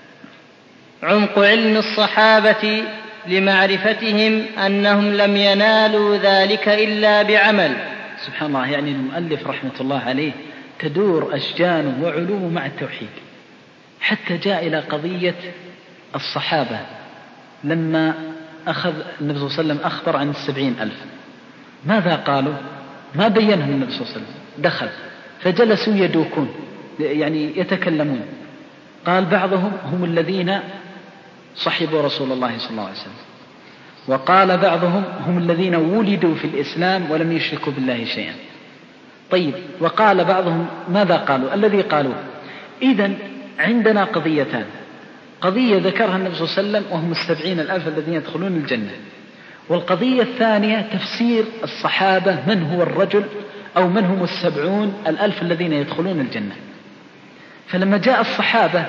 Speaker 1: عمق علم الصحابة لمعرفتهم أنهم لم ينالوا ذلك إلا بعمل.
Speaker 3: سبحان الله، يعني المؤلف رحمة الله عليه تدور أشجانه وعلومه مع التوحيد، حتى جاء إلى قضية الصحابة لما أخذ النبي صلى الله عليه وسلم أخبر عن 70,000 ماذا قالوا؟ ما بينهم النبي صلى الله عليه وسلم، دخل فجلسوا يدوكون يعني يتكلمون، قال بعضهم هم الذين صحبوا رسول الله صلى الله عليه وسلم، وقال بعضهم هم الذين ولدوا في الإسلام ولم يشركوا بالله شيئا. طيب، وقال بعضهم ماذا قالوا؟ الذي قالوا. إذن عندنا قضيتان، قضية ذكرها النبي صلى الله عليه وسلم وهم 70,000 الذين يدخلون الجنة، والقضية الثانية تفسير الصحابة من هو الرجل أو من هم 70,000 الذين يدخلون الجنة. فلما جاء الصحابة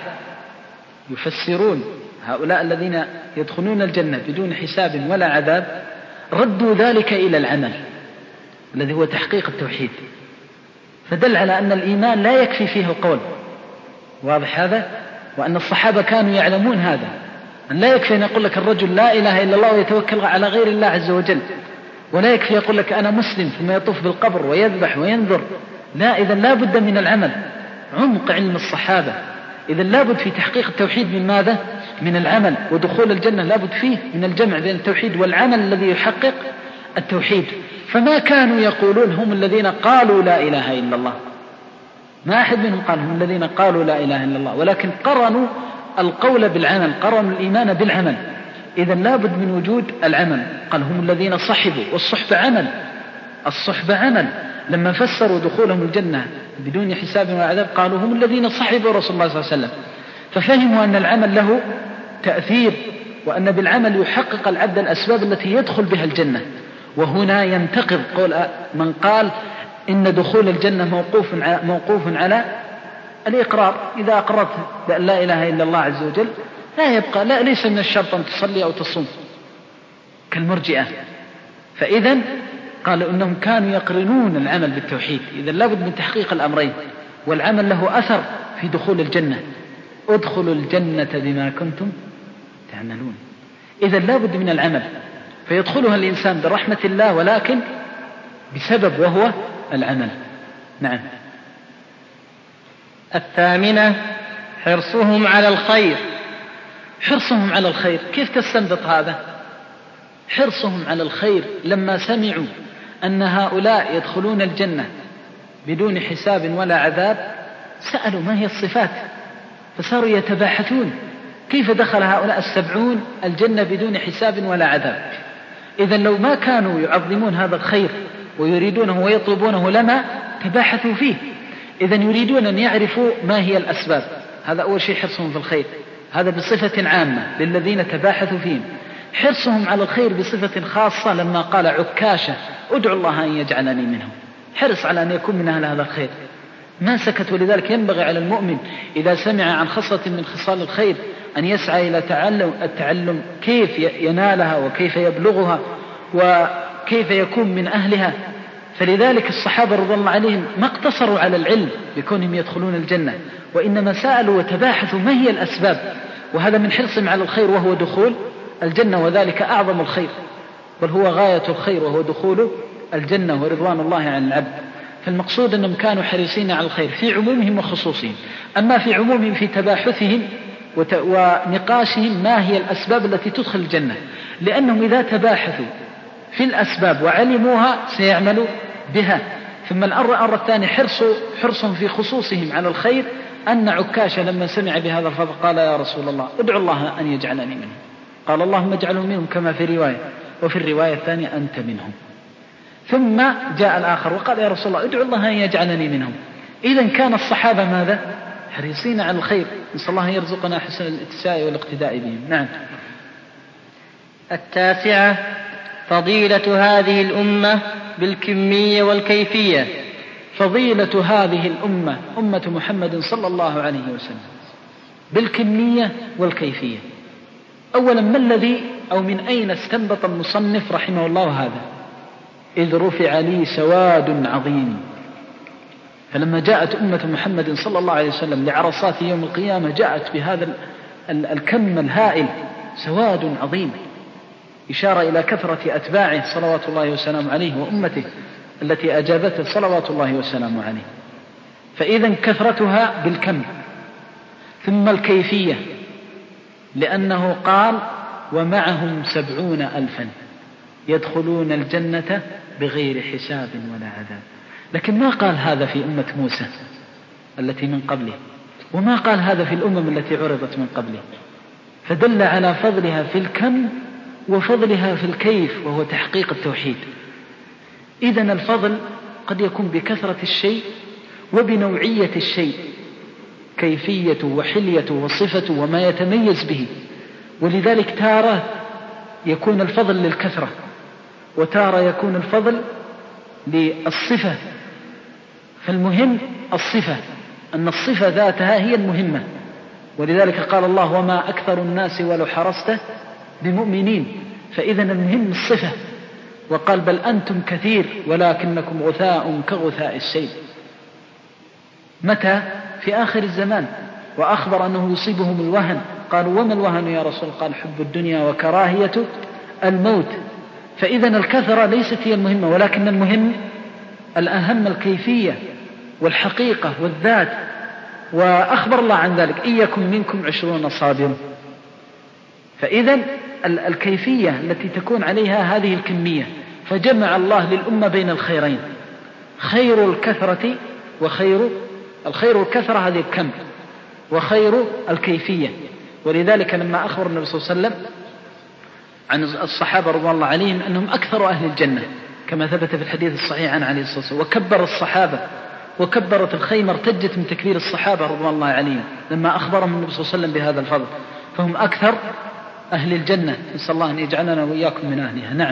Speaker 3: يفسرون هؤلاء الذين يدخلون الجنة بدون حساب ولا عذاب، ردوا ذلك إلى العمل الذي هو تحقيق التوحيد، فدل على أن الإيمان لا يكفي فيه القول، واضح هذا؟ وأن الصحابة كانوا يعلمون هذا، أن لا يكفي أن يقول لك الرجل لا إله إلا الله ويتوكل على غير الله عز وجل، ولا يكفي يقول لك أنا مسلم ثم يطوف بالقبر ويذبح وينذر، لا، إذن لا بد من العمل. عمق علم الصحابة، إذن لا بد في تحقيق التوحيد من ماذا؟ من العمل، ودخول الجنة لا بد فيه من الجمع بين التوحيد والعمل الذي يحقق التوحيد. فما كانوا يقولون هم الذين قالوا لا إله إلا الله، ما أحد منهم قال هم الذين قالوا لا إله إلا الله، ولكن قرنوا القول بالعمل، قرنوا الإيمان بالعمل. إذن لا بد من وجود العمل. قال هم الذين صحبوا، والصحبة عمل، الصحبة عمل. لما فسروا دخولهم الجنة بدون حساب ولا عذاب قالوا هم الذين صحبوا رسول الله صلى الله عليه وسلم، ففهموا أن العمل له تأثير، وأن بالعمل يحقق العبد الأسباب التي يدخل بها الجنة. وهنا ينتقض قول من قال إن دخول الجنة موقوف على الإقرار. إذا أقررت بأن لا إله إلا الله عز وجل لا يبقى، لا، ليس من الشرط أن تصلي أو تصوم، كالمرجئة. فإذا قالوا إنهم كانوا يقرنون العمل بالتوحيد. إذا لابد من تحقيق الأمرين، والعمل له أثر في دخول الجنة. ادخلوا الجنة بما كنتم تعملون. إذا لابد من العمل، فيدخلها الإنسان برحمة الله ولكن بسبب وهو العمل. نعم.
Speaker 1: الثامنة حرصهم على الخير.
Speaker 3: حرصهم على الخير كيف تستنبط هذا؟ حرصهم على الخير لما سمعوا أن هؤلاء يدخلون الجنة بدون حساب ولا عذاب سألوا ما هي الصفات، فصاروا يتباحثون كيف دخل هؤلاء 70 الجنة بدون حساب ولا عذاب. إذن لو ما كانوا يعظمون هذا الخير ويريدونه ويطلبونه لما تباحثوا فيه. إذن يريدون أن يعرفوا ما هي الأسباب. هذا أول شيء حرصهم في الخير، هذا بصفة عامة للذين تباحثوا فيهم. حرصهم على الخير بصفة خاصة لما قال عكاشة ادعو الله أن يجعلني منهم، حرص على أن يكون من أهل هذا الخير، ما سكت. ولذلك ينبغي على المؤمن إذا سمع عن خصلة من خصال الخير أن يسعى إلى التعلم كيف ينالها وكيف يبلغها وكيف يكون من أهلها. فلذلك الصحابة رضي الله عليهم ما اقتصروا على العلم بكونهم يدخلون الجنة، وإنما سألوا وتباحثوا ما هي الأسباب، وهذا من حرصهم على الخير وهو دخول الجنة، وذلك أعظم الخير بل هو غاية الخير وهو دخول الجنة ورضوان الله عن العبد. فالمقصود أنهم كانوا حريصين على الخير في عمومهم وخصوصهم. أما في عمومهم في تباحثهم ونقاشهم ما هي الأسباب التي تدخل الجنة، لأنهم إذا تباحثوا في الأسباب وعلموها سيعملوا بها. ثم الأمر الثاني حرصهم في خصوصهم على الخير، أن عكاشة لما سمع بهذا الفضل قال يا رسول الله ادعو الله أن يجعلني منهم، قال اللهم اجعله منهم كما في رواية، وفي الرواية الثانية أنت منهم. ثم جاء الآخر وقال يا رسول الله ادعو الله أن يجعلني منهم. إذن كان الصحابة ماذا؟ حريصين على الخير. نسأل الله يرزقنا حسن الاتساع والاقتداء بهم. نعم.
Speaker 1: التاسعة فضيلة هذه الأمة بالكمية والكيفية.
Speaker 3: فضيلة هذه الأمة أمة محمد صلى الله عليه وسلم بالكمية والكيفية. أولا ما الذي أو من أين استنبط المصنف رحمه الله هذا؟ إذ رفع لي سواد عظيم. فلما جاءت أمة محمد صلى الله عليه وسلم لعرصات يوم القيامة جاءت بهذا الكم الهائل، سواد عظيم، إشارة إلى كثرة أتباعه صلوات الله وسلامه عليه وأمته التي أجابته صلوات الله وسلامه عليه. فإذا كثرتها بالكم. ثم الكيفية، لأنه قال ومعهم 70,000 يدخلون الجنة بغير حساب ولا عذاب. لكن ما قال هذا في أمة موسى التي من قبله، وما قال هذا في الأمم التي عرضت من قبله، فدل على فضلها في الكم وفضلها في الكيف وهو تحقيق التوحيد. إذن الفضل قد يكون بكثرة الشيء وبنوعية الشيء، كيفيته وحليته وصفته وما يتميز به. ولذلك تارة يكون الفضل للكثرة، وتارة يكون الفضل للصفة. فالمهم الصفة، أن الصفة ذاتها هي المهمة. ولذلك قال الله وما أكثر الناس ولو حرصت بمؤمنين. فإذا المهم الصفة. وقال بل أنتم كثير ولكنكم غثاء كغثاء السيل. متى؟ في آخر الزمان. وأخبر أنه يصيبهم الوهن. قالوا وما الوهن يا رسول؟ قال حب الدنيا وكراهية الموت. فإذا الكثرة ليست هي المهمة، ولكن المهم الأهم الكيفية والحقيقة والذات. وأخبر الله عن ذلك إن يكن منكم 20 صابرون. فإذا الكيفية التي تكون عليها هذه الكمية. فجمع الله للأمة بين الخيرين، خير الكثرة وخير الخير الكثرة هذه الكم، وخير الكيفية. ولذلك لما أخبر النبي صلى الله عليه وسلم عن الصحابة رضي الله عليهم أنهم أكثر أهل الجنة كما ثبت في الحديث الصحيح عن عليه الصلاة والسلام، وكبر الصحابة وكبرت الخيمة ارتجت من تكبير الصحابة رضي الله عليهم لما أخبرهم النبي صلى الله عليه وسلم بهذا الفضل. فهم أكثر أهل الجنة، نسأل الله أن يجعلنا وإياكم من أهلها. نعم.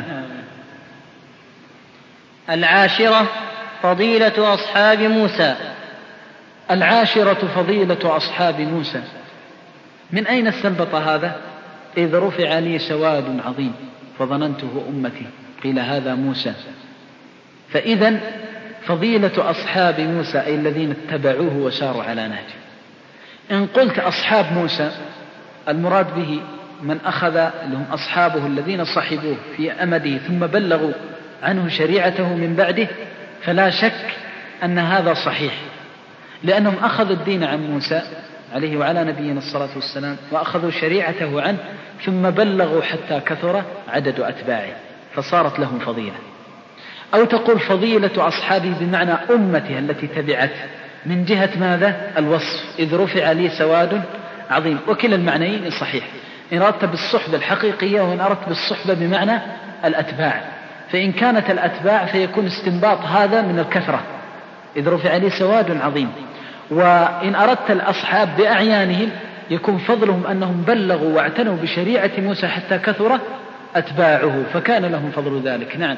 Speaker 1: العاشرة فضيلة أصحاب موسى.
Speaker 3: العاشرة فضيلة أصحاب موسى. من أين استنبط هذا؟ إذ رفع لي سواد عظيم. فظننته أمتي، قيل هذا موسى. فإذا فضيلة أصحاب موسى أي الذين اتبعوه وساروا على نهجه. إن قلت أصحاب موسى المراد به من أخذ لهم أصحابه الذين صحبوه في أمده ثم بلغوا عنه شريعته من بعده، فلا شك أن هذا صحيح، لأنهم أخذوا الدين عن موسى عليه وعلى نبينا الصلاة والسلام وأخذوا شريعته عنه ثم بلغوا حتى كثر عدد أتباعه فصارت لهم فضيلة. أو تقول فضيلة أصحابه بمعنى أمته التي تبعته من جهة ماذا؟ الوصف، إذ رفع لي سواد عظيم. وكلا المعنيين صحيح، إن أردت بالصحبة الحقيقية وإن أردت بالصحبة بمعنى الأتباع. فإن كانت الأتباع فيكون استنباط هذا من الكثرة، إذ رفع لي سواد عظيم. وإن أردت الأصحاب بأعيانهم يكون فضلهم أنهم بلغوا واعتنوا بشريعة موسى حتى كثر أتباعه فكان لهم فضل ذلك. نعم.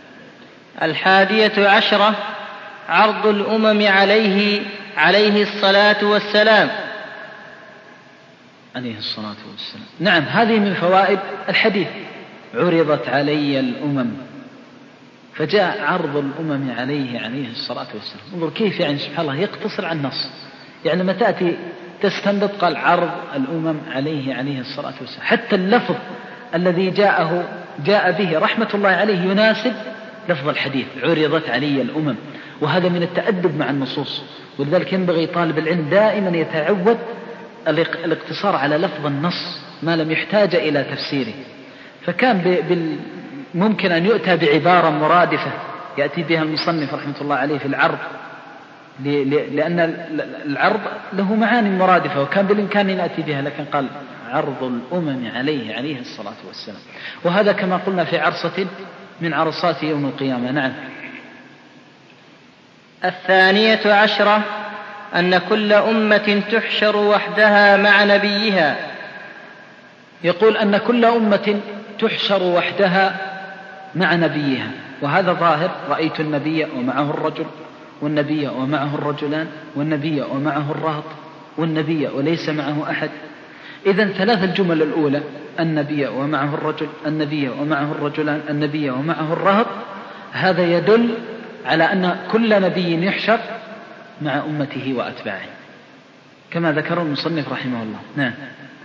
Speaker 1: 11 عرض الأمم عليه الصلاة والسلام.
Speaker 3: عليه الصلاة والسلام. نعم، هذه من فوائد الحديث، عرضت علي الأمم، فجاء عرض الأمم عليه الصلاة والسلام. انظر كيف يعني سبحان الله يقتصر عن النص، يعني لما تأتي تستنبط قال عرض الأمم عليه الصلاة والسلام. حتى اللفظ الذي جاء به رحمة الله عليه يناسب لفظ الحديث، عرضت علي الأمم. وهذا من التأدب مع النصوص، ولذلك ينبغي طالب العلم دائما يتعود الاقتصار على لفظ النص ما لم يحتاج إلى تفسيره. فكان ممكن أن يؤتى بعبارة مرادفة يأتي بها المصنف رحمة الله عليه في العرض، لأن العرض له معاني مرادفة، وكان بالإمكان أن يأتي بها، لكن قال عرض الأمم عليه الصلاة والسلام. وهذا كما قلنا في عرصة من عرصات يوم القيامة. نعم.
Speaker 1: 12 أن كل أمة تحشر وحدها مع نبيها.
Speaker 3: يقول أن كل أمة تحشر وحدها مع نبيها، وهذا ظاهر، رأيت النبي ومعه الرجل، والنبي ومعه الرجلان، والنبي ومعه الرهط، والنبي وليس معه أحد. إذن 3 الجمل الأولى النبي ومعه الرجل، النبي ومعه الرجلان، النبي ومعه الرهط، هذا يدل على أن كل نبي يحشر مع أمته وأتباعه كما ذكر المصنف رحمه الله. نعم.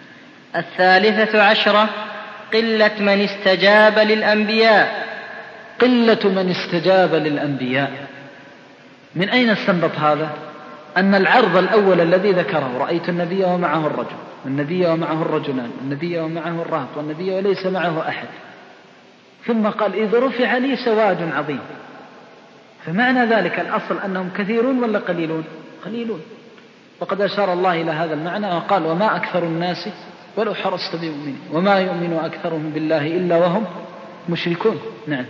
Speaker 1: 13 قلة من استجاب للأنبياء.
Speaker 3: قلة من استجاب للأنبياء، من أين استنبط هذا؟ أن العرض الأول الذي ذكره رأيت النبي ومعه الرجل، والنبي ومعه الرجلان، والنبي ومعه الرهط، والنبي وليس معه أحد، ثم قال إذ رفع لي سواد عظيم. فمعنى ذلك الأصل أنهم كثيرون ولا قليلون؟ قليلون. وقد أشار الله إلى هذا المعنى وقال وما أكثر الناس ولو حرصت بمؤمنين وما يؤمن أكثرهم بالله إلا وهم مشركون. نعم.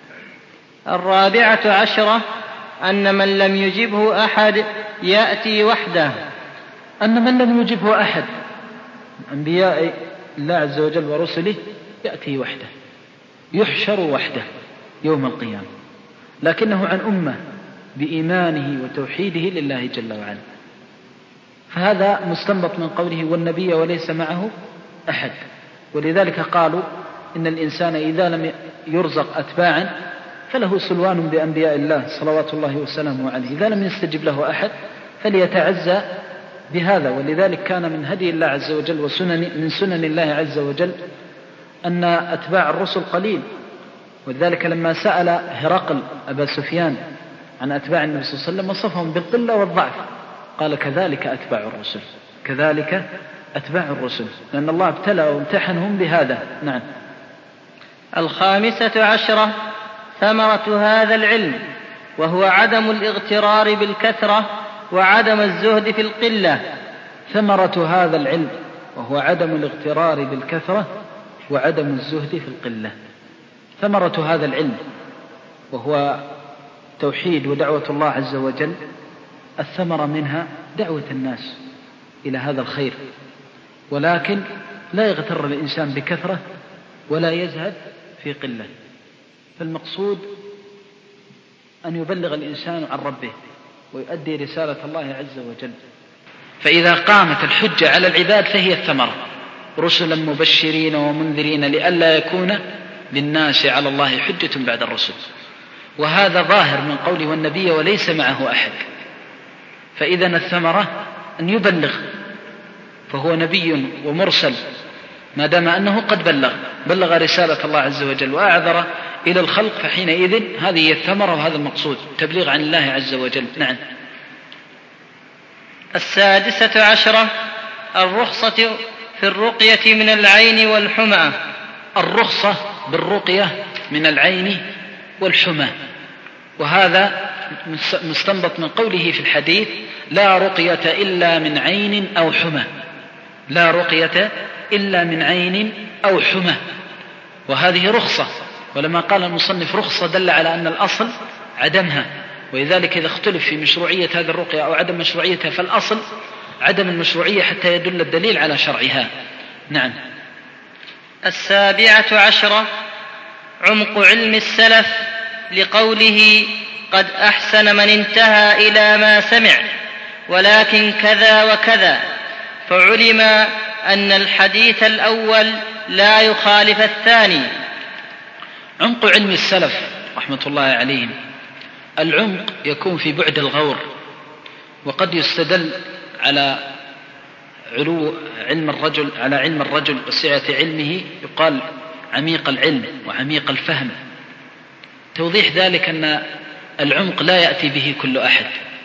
Speaker 1: 14 أن من لم يجبه أحد يأتي وحده.
Speaker 3: أن من لم يجبه أحد أنبياء الله عز وجل ورسله يأتي وحده، يحشر وحده يوم القيامة، لكنه عن أمة بإيمانه وتوحيده لله جل وعلا. فهذا مستنبط من قوله والنبي وليس معه أحد. ولذلك قالوا إن الإنسان إذا لم يرزق أتباعا فله سلوان بأنبياء الله صلوات الله وسلامه عليه، إذا لم يستجب له أحد فليتعزى بهذا. ولذلك كان من هدي الله عز وجل من سنن الله عز وجل أن أتباع الرسل قليل. ولذلك لما سأل هرقل أبا سفيان عن أتباع النبي صلى الله عليه وسلم وصفهم بالقلة والضعف، قال كذلك أتباع الرسل، كذلك أتباع الرسل، لأن الله ابتلى وامتحنهم بهذا. نعم.
Speaker 1: 15 ثمرة هذا العلم، وهو عدم الاغترار بالكثرة وعدم الزهد في القلة.
Speaker 3: ثمرة هذا العلم وهو عدم الاغترار بالكثرة وعدم الزهد في القلة. ثمرة هذا العلم وهو توحيد ودعوة الله عز وجل، الثمرة منها دعوة الناس إلى هذا الخير، ولكن لا يغتر الإنسان بكثرة ولا يزهد في قلة. فالمقصود أن يبلغ الإنسان عن ربه ويؤدي رسالة الله عز وجل. فإذا قامت الحجة على العباد فهي الثمرة، رسلا مبشرين ومنذرين لئلا يكون للناس على الله حجة بعد الرسل، وهذا ظاهر من قوله والنبي وليس معه أحد. فإذا الثمرة أن يبلغ، فهو نبي ومرسل ما دام أنه قد بلغ رسالة الله عز وجل وأعذر إلى الخلق، فحينئذ هذه هي الثمرة وهذا المقصود، تبليغ عن الله عز وجل. نعم.
Speaker 1: 16 الرخصة في الرقية من العين والحمى.
Speaker 3: الرخصة بالرقية من العين والحمى، وهذا مستنبط من قوله في الحديث لا رقية إلا من عين أو حمى، لا رقية إلا من عين أو حمى، وهذه رخصة. ولما قال المصنف رخصة دل على أن الأصل عدمها، ولذلك إذا اختلف في مشروعية هذه الرقية أو عدم مشروعيتها فالأصل عدم المشروعية حتى يدل الدليل على شرعها. نعم.
Speaker 1: 17 عمق علم السلف لقوله قد أحسن من انتهى إلى ما سمع ولكن كذا وكذا، فعلم أن الحديث الأول لا يخالف الثاني.
Speaker 3: عمق علم السلف رحمة الله عليهم، العمق يكون في بعد الغور، وقد يستدل على علو علم الرجل على علم الرجل وسعة علمه، يقال عميق العلم وعميق الفهم. توضيح ذلك أن العمق لا يأتي به كل أحد،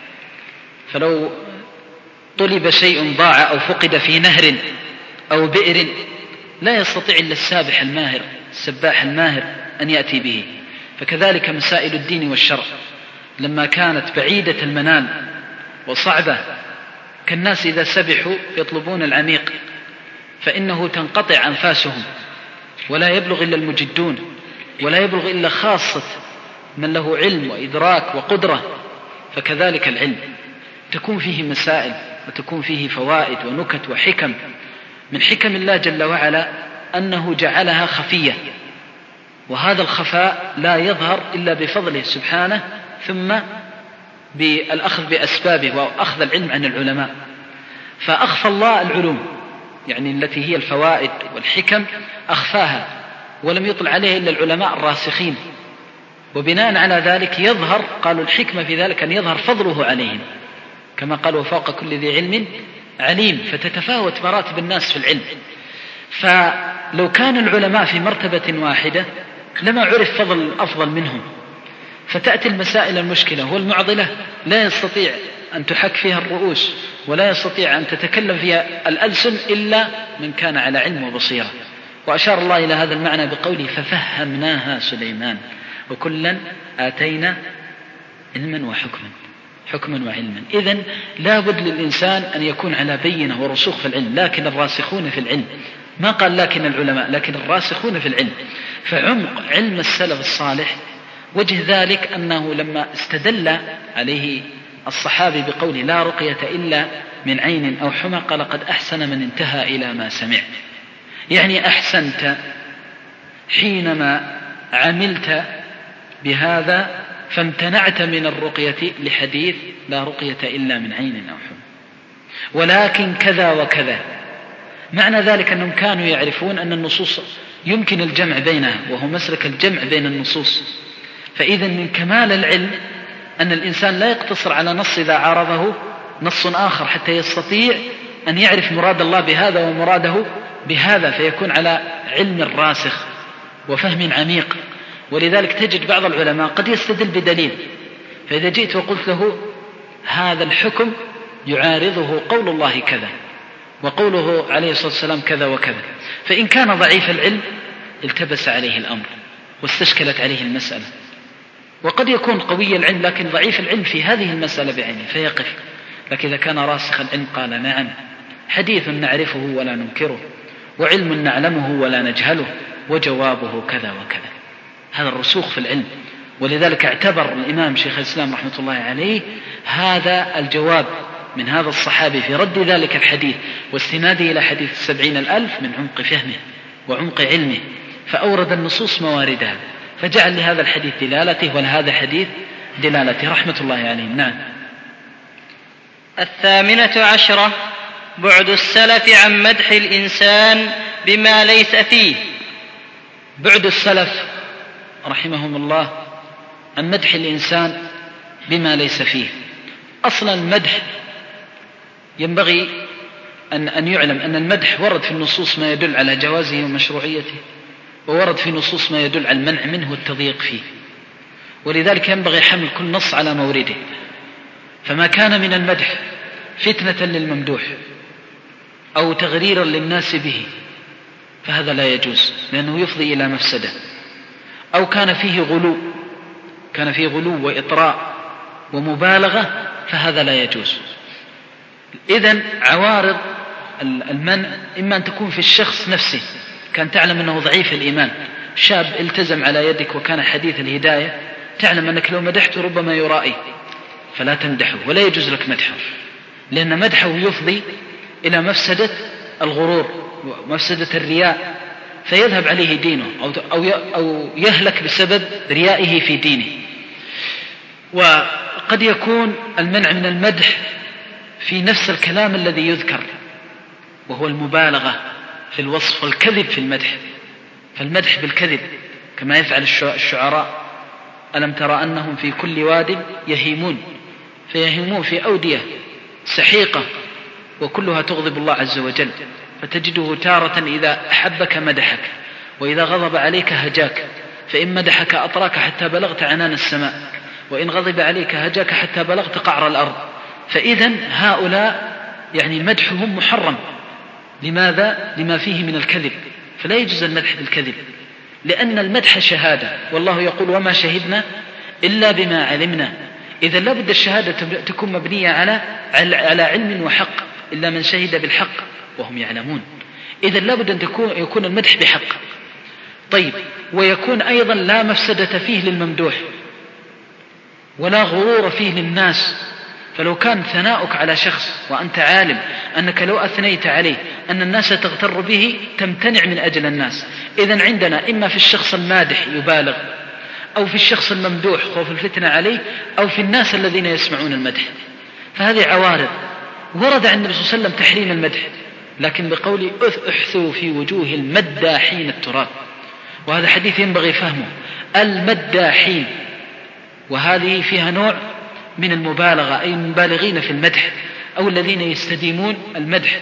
Speaker 3: فلو طلب شيء ضاع أو فقد في نهر أو بئر لا يستطيع إلا السابح الماهر السباح الماهر أن يأتي به. فكذلك مسائل الدين والشرع لما كانت بعيدة المنال وصعبة، كالناس إذا سبحوا يطلبون العميق فإنه تنقطع أنفاسهم ولا يبلغ إلا المجدون، ولا يبلغ إلا خاصة من له علم وإدراك وقدرة. فكذلك العلم تكون فيه مسائل وتكون فيه فوائد ونكت وحكم. من حكم الله جل وعلا أنه جعلها خفية، وهذا الخفاء لا يظهر إلا بفضله سبحانه، ثم بالأخذ بأسبابه وأخذ العلم عن العلماء. فأخفى الله العلوم يعني التي هي الفوائد والحكم أخفاها، ولم يطلع عليه إلا العلماء الراسخين، وبناء على ذلك يظهر، قالوا الحكمة في ذلك أن يظهر فضله عليهم، كما قالوا فوق كل ذي علم عليم، فتتفاوت مراتب الناس في العلم. فلو كان العلماء في مرتبة واحدة لما عرف فضل الأفضل منهم، فتأتي المسائل المشكلة والمعضلة لا يستطيع أن تحك فيها الرؤوس ولا يستطيع أن تتكلم فيها الألسن إلا من كان على علم وبصيرة. وأشار الله إلى هذا المعنى بقوله ففهمناها سليمان وكلا آتينا علما وحكما، حكما وعلما. إذن لا بد للإنسان أن يكون على بينة ورسوخ في العلم، لكن الراسخون في العلم، ما قال لكن العلماء، لكن الراسخون في العلم. فعمق علم السلف الصالح وجه ذلك أنه لما استدل عليه الصحابي بقوله لا رقية إلا من عين أو حمى قال قد أحسن من انتهى إلى ما سمع، يعني أحسنت حينما عملت بهذا فامتنعت من الرقية لحديث لا رقية إلا من عين أو حمى، ولكن كذا وكذا. معنى ذلك أنهم كانوا يعرفون أن النصوص يمكن الجمع بينها، وهو مسلك الجمع بين النصوص. فإذا من كمال العلم أن الإنسان لا يقتصر على نص إذا عارضه نص آخر حتى يستطيع أن يعرف مراد الله بهذا ومراده بهذا، فيكون على علم راسخ وفهم عميق. ولذلك تجد بعض العلماء قد يستدل بدليل، فإذا جئت وقلت له هذا الحكم يعارضه قول الله كذا وقوله عليه الصلاة والسلام كذا وكذا، فإن كان ضعيف العلم التبس عليه الأمر واستشكلت عليه المسألة. وقد يكون قوي العلم لكن ضعيف العلم في هذه المسألة بعينه فيقف. لكن إذا كان راسخ العلم قال نعم، حديث نعرفه ولا ننكره، وعلم نعلمه ولا نجهله، وجوابه كذا وكذا. هذا الرسوخ في العلم. ولذلك اعتبر الإمام شيخ الإسلام رحمة الله عليه هذا الجواب من هذا الصحابي في رد ذلك الحديث واستناده إلى حديث 70,000 من عمق فهمه وعمق علمه، فأورد النصوص مواردها، فجعل لهذا الحديث دلالته ولهذا حديث دلالته رحمة الله عليه. نعم.
Speaker 1: 18 بعد السلف عن مدح الإنسان بما ليس فيه.
Speaker 3: بعد السلف رحمهم الله عن مدح الإنسان بما ليس فيه. أصلا المدح ينبغي أن يعلم أن المدح ورد في النصوص ما يدل على جوازه ومشروعيته، وورد في نصوص ما يدل على المنع منه والتضييق فيه، ولذلك ينبغي حمل كل نص على مورده. فما كان من المدح فتنة للممدوح أو تغريرا للناس به فهذا لا يجوز، لأنه يفضي إلى مفسدة، أو كان فيه غلو وإطراء ومبالغة فهذا لا يجوز. إذن عوارض المنع إما أن تكون في الشخص نفسه، كان تعلم أنه ضعيف الإيمان، شاب التزم على يدك وكان حديث الهداية، تعلم أنك لو مدحته ربما يرائي فلا تمدحه، ولا يجوز لك مدحه، لأن مدحه يفضي إلى مفسدة الغرور ومفسدة الرياء، فيذهب عليه دينه أو يهلك بسبب ريائه في دينه. وقد يكون المنع من المدح في نفس الكلام الذي يذكر، وهو المبالغة في الوصف والكذب في المدح، فالمدح بالكذب كما يفعل الشعراء: ألم ترى أنهم في كل واد يهيمون، فيهيمون في أودية سحيقة وكلها تغضب الله عز وجل، فتجده تارة إذا أحبك مدحك، وإذا غضب عليك هجاك، فإن مدحك أطراك حتى بلغت عنان السماء، وإن غضب عليك هجاك حتى بلغت قعر الأرض. فإذن هؤلاء يعني مدحهم محرم. لماذا؟ لما فيه من الكذب، فلا يجوز المدح بالكذب، لأن المدح شهادة، والله يقول: وما شهدنا إلا بما علمنا. إذا لابد الشهادة تكون مبنية على علم وحق، إلا من شهد بالحق وهم يعلمون. إذا لابد أن يكون المدح بحق. طيب، ويكون أيضا لا مفسدة فيه للممدوح ولا غرور فيه للناس. فلو كان ثناؤك على شخص وأنت عالم أنك لو أثنيت عليه أن الناس تغتر به تمتنع من أجل الناس، إذن عندنا إما في الشخص المادح يبالغ، أو في الشخص الممدوح خوف الفتنة عليه، أو في الناس الذين يسمعون المدح. فهذه عوارض. ورد عن النبي صلى الله عليه وسلم تحريم المدح، لكن بقول: احثوا في وجوه المداحين التراب. وهذا حديث ينبغي فهمه، المداحين، وهذه فيها نوع من المبالغة، أي المبالغين في المدح أو الذين يستديمون المدح،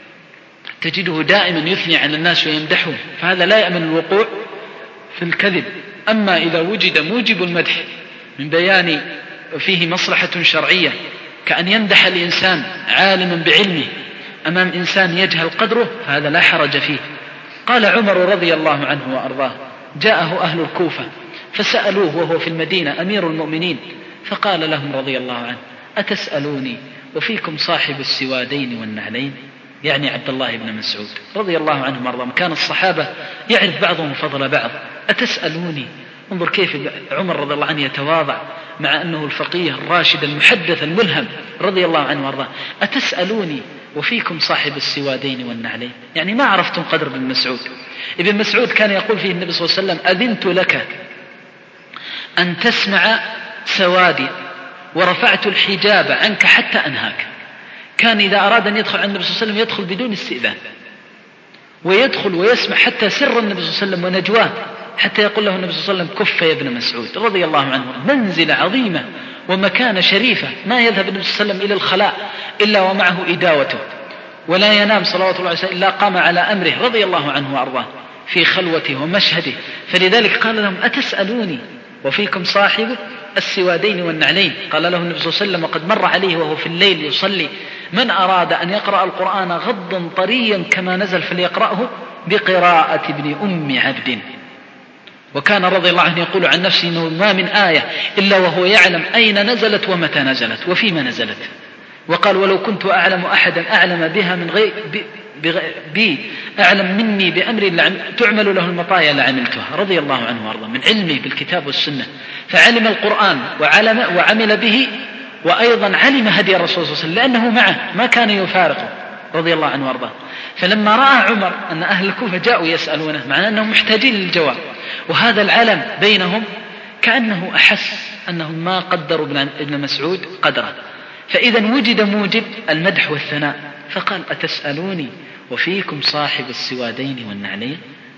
Speaker 3: تجده دائما يثني على الناس ويمدحهم، فهذا لا يأمن الوقوع في الكذب. أما إذا وجد موجب المدح من بيان فيه مصلحة شرعية، كأن يمدح الإنسان عالما بعلمه أمام إنسان يجهل قدره، فهذا لا حرج فيه. قال عمر رضي الله عنه وأرضاه: جاءه أهل الكوفة فسألوه وهو في المدينة أمير المؤمنين، فقال لهم رضي الله عنه: أتسألوني وفيكم صاحب السوادين والنعلين؟ يعني عبد الله بن مسعود رضي الله عنه وأرضاه. كان الصحابة يعرف بعضهم فضل بعض. أتسألوني؟ انظر كيف عمر رضي الله عنه يتواضع مع أنه الفقيه الراشد المحدث الملهم رضي الله عنه وأرضاه. أتسألوني وفيكم صاحب السوادين والنعلين؟ يعني ما عرفتم قدر ابن مسعود. ابن مسعود كان يقول فيه النبي صلى الله عليه وسلم: أذنت لك أن تسمع سوادي ورفعت الحجاب عنك حتى أنهاك. كان إذا أراد أن يدخل عند النبي صلى الله عليه وسلم يدخل بدون استئذان، ويدخل ويسمع حتى سر النبي صلى الله عليه وسلم ونجواه، حتى يقول له النبي صلى الله عليه وسلم: كف يا ابن مسعود رضي الله عنه. منزلة عظيمة ومكانة شريفة. ما يذهب النبي صلى الله عليه وسلم إلى الخلاء إلا ومعه إداوته، ولا ينام صلوات الله عليه وسلم إلا قام على أمره رضي الله عنه وأرضاه في خلوته ومشهده. فلذلك قال لهم: أتسألوني وفيكم صاحب السوادين والنعلين؟ قال له النبي صلى الله عليه وسلم وقد مر عليه وهو في الليل يصلي: من أراد أن يقرأ القرآن غضا طريا كما نزل فليقرأه بقراءة ابن أم عبد. وكان رضي الله عنه يقول عن نفسه: إنه ما من آية إلا وهو يعلم أين نزلت ومتى نزلت وفيما نزلت. وقال: ولو كنت أعلم أحدا أعلم بها من غير بي أعلم مني بأمر تعمل له المطايا لعملتها. رضي الله عنه وارضاه من علمه بالكتاب والسنة، فعلم القرآن وعمل به، وأيضا علم هدي الرسول صلى الله عليه وسلم لأنه معه ما كان يفارقه رضي الله عنه وارضاه. فلما رأى عمر أن أهل الكوفة جاءوا يسألونه، معناه أنهم محتاجين للجواب، وهذا العلم بينهم، كأنه أحس أنهم ما قدروا ابن مسعود قدره. فإذا وجد موجب المدح والثناء، فقال: أتسألوني وفيكم صاحب السوادين والنعلين؟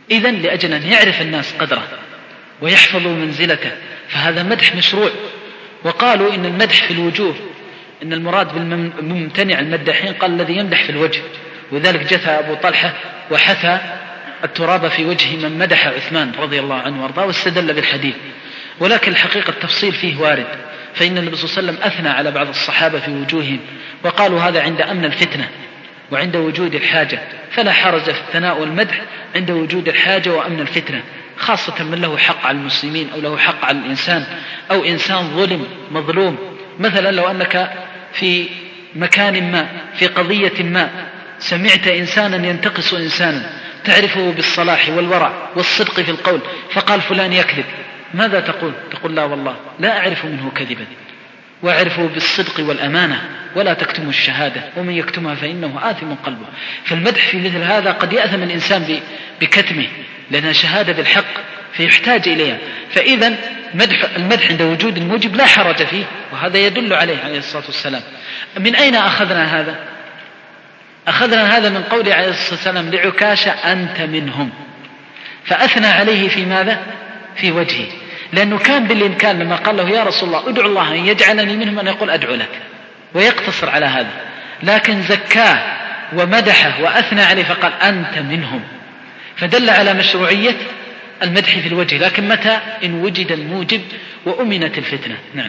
Speaker 3: إذن لأجل أن يعرف الناس قدره ويحفظوا منزلته، فهذا مدح مشروع. وقالوا إن المدح في الوجوه، إن المراد بالممتنع المدحين قال الذي يمدح في الوجه، وذلك جثى أبو طلحة وحثى التراب في وجه من مدح عثمان رضي الله عنه وارضاه واستدل بالحديث. ولكن الحقيقة التفصيل فيه وارد، فإن النبي صلى الله عليه وسلم أثنى على بعض الصحابة في وجوههم، وقالوا هذا عند أمن الفتنة وعند وجود الحاجة، فلا حرج في الثناء والمدح عند وجود الحاجة وأمن الفتنة، خاصة من له حق على المسلمين أو له حق على الإنسان أو إنسان ظلم مظلوم. مثلا لو أنك في مكان ما في قضية ما سمعت إنسانا ينتقص إنسانا تعرفه بالصلاح والورع والصدق في القول، فقال فلان يكذب، ماذا تقول؟ تقول لا والله لا أعرف منه كذبا وأعرفه بالصدق والأمانة ولا تكتم الشهادة ومن يكتمها فإنه آثم قلبه. فالمدح في مثل هذا قد يأثم الإنسان بكتمه لأنها شهادة بالحق فيحتاج إليها. فإذا المدح عند وجود الموجب لا حرج فيه، وهذا يدل عليه عليه الصلاة والسلام. من أين أخذنا هذا؟ أخذنا هذا من قوله عليه الصلاة والسلام لعكاشة أنت منهم، فأثنى عليه في ماذا؟ في وجهه، لأنه كان بالإمكان لما قال له يا رسول الله ادعو الله أن يجعلني منهم أن يقول أدعو لك ويقتصر على هذا، لكن زكاه ومدحه وأثنى عليه فقال أنت منهم، فدل على مشروعية المدح في الوجه، لكن متى؟ إن وجد الموجب وأمنت الفتنة. نعم.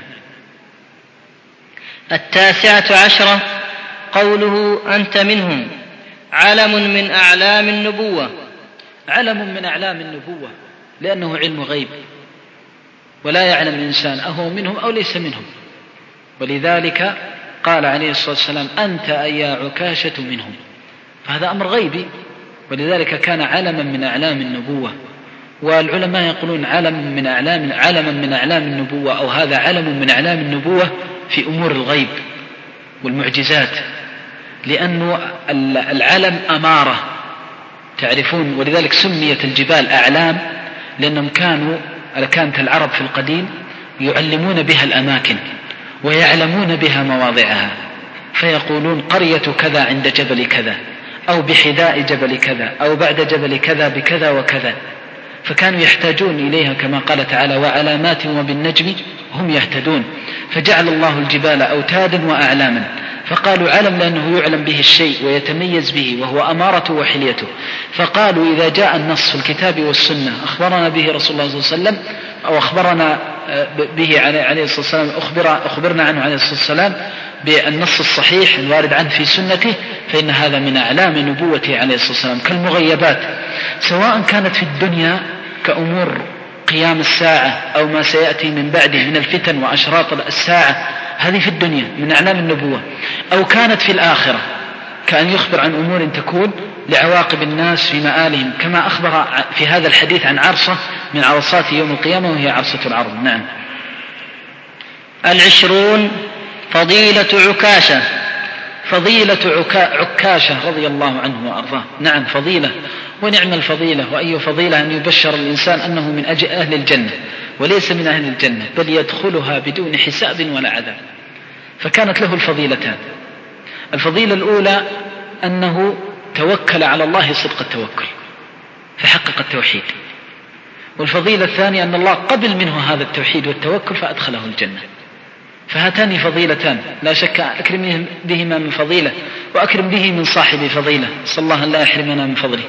Speaker 1: 19 قوله أنت منهم علم من أعلام النبوة.
Speaker 3: علم من أعلام النبوة لأنه علم غيب ولا يعلم الإنسان أهو منهم أو ليس منهم، ولذلك قال عليه الصلاة والسلام أنت يا عكاشة منهم، فهذا أمر غيبي، ولذلك كان علما من أعلام النبوة. والعلماء يقولون علما من أعلام النبوة، أو هذا علم من أعلام النبوة في أمور الغيب والمعجزات، لأن العلم أمارة تعرفون، ولذلك سميت الجبال أعلام لأنهم كانت العرب في القديم يعلمون بها الأماكن ويعلمون بها مواضعها، فيقولون قرية كذا عند جبل كذا أو بحذاء جبل كذا أو بعد جبل كذا بكذا وكذا، فكانوا يحتاجون إليها كما قال تعالى وعلامات وبالنجم هم يهتدون، فجعل الله الجبال أوتادا وأعلاما، فقالوا علم لأنه يعلم به الشيء ويتميز به وهو أمارته وحليته. فقالوا إذا جاء النص في الكتاب والسنة أخبرنا به رسول الله صلى الله عليه وسلم أو أخبرنا به عليه الصلاة والسلام أخبرنا عنه عليه الصلاة والسلام بالنص الصحيح الوارد عنه في سنته، فإن هذا من أعلام نبوته عليه الصلاة والسلام، كالمغيبات سواء كانت في الدنيا كأمور قيام الساعة أو ما سيأتي من بعده من الفتن وأشراط الساعة، هذه في الدنيا من أعلام النبوة، أو كانت في الآخرة كأن يخبر عن أمور تكون لعواقب الناس في مآلهم، كما أخبر في هذا الحديث عن عرصة من عرصات يوم القيامة وهي عرصة العرض. نعم.
Speaker 1: 20 فضيلة عكاشة.
Speaker 3: فضيلة عكاشة رضي الله عنه وأرضاه. نعم فضيلة، ونعم الفضيلة، وأي فضيلة أن يبشر الإنسان أنه من أهل الجنة وليس من أهل الجنة بل يدخلها بدون حساب ولا عذاب، فكانت له الفضيلتان. الفضيلة الأولى أنه توكل على الله صدق التوكل فحقق التوحيد، والفضيلة الثانية أن الله قبل منه هذا التوحيد والتوكل فأدخله الجنة. فهاتان فضيلتان لا شك أكرم بهما من فضيلة وأكرم به من صاحب فضيلة، صلى الله أن لا يحرمنا من فضله.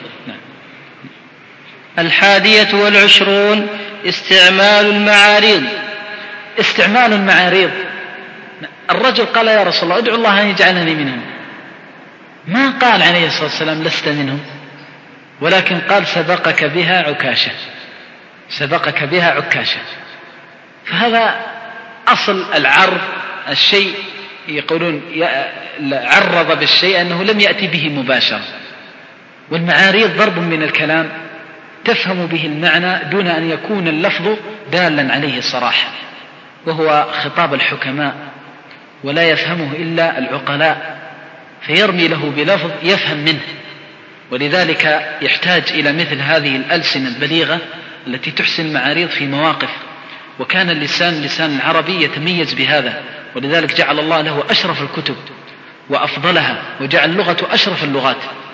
Speaker 3: نعم.
Speaker 1: 21 استعمال المعاريض.
Speaker 3: استعمال المعاريض، الرجل قال يا رسول الله ادعو الله أن يجعلني منهم، ما قال عليه الصلاة والسلام لست منهم، ولكن قال سبقك بها عكاشة، سبقك بها عكاشة. فهذا أصل العرض، الشيء يقولون عرض بالشيء أنه لم يأتي به مباشرة، والمعاريض ضرب من الكلام تفهم به المعنى دون أن يكون اللفظ دالا عليه صراحة، وهو خطاب الحكماء ولا يفهمه إلا العقلاء، فيرمي له بلفظ يفهم منه، ولذلك يحتاج إلى مثل هذه الألسنة البليغة التي تحسن المعاريض في مواقف. وكان اللسان العربي يتميز بهذا، ولذلك جعل الله له أشرف الكتب وأفضلها، وجعل اللغة أشرف اللغات،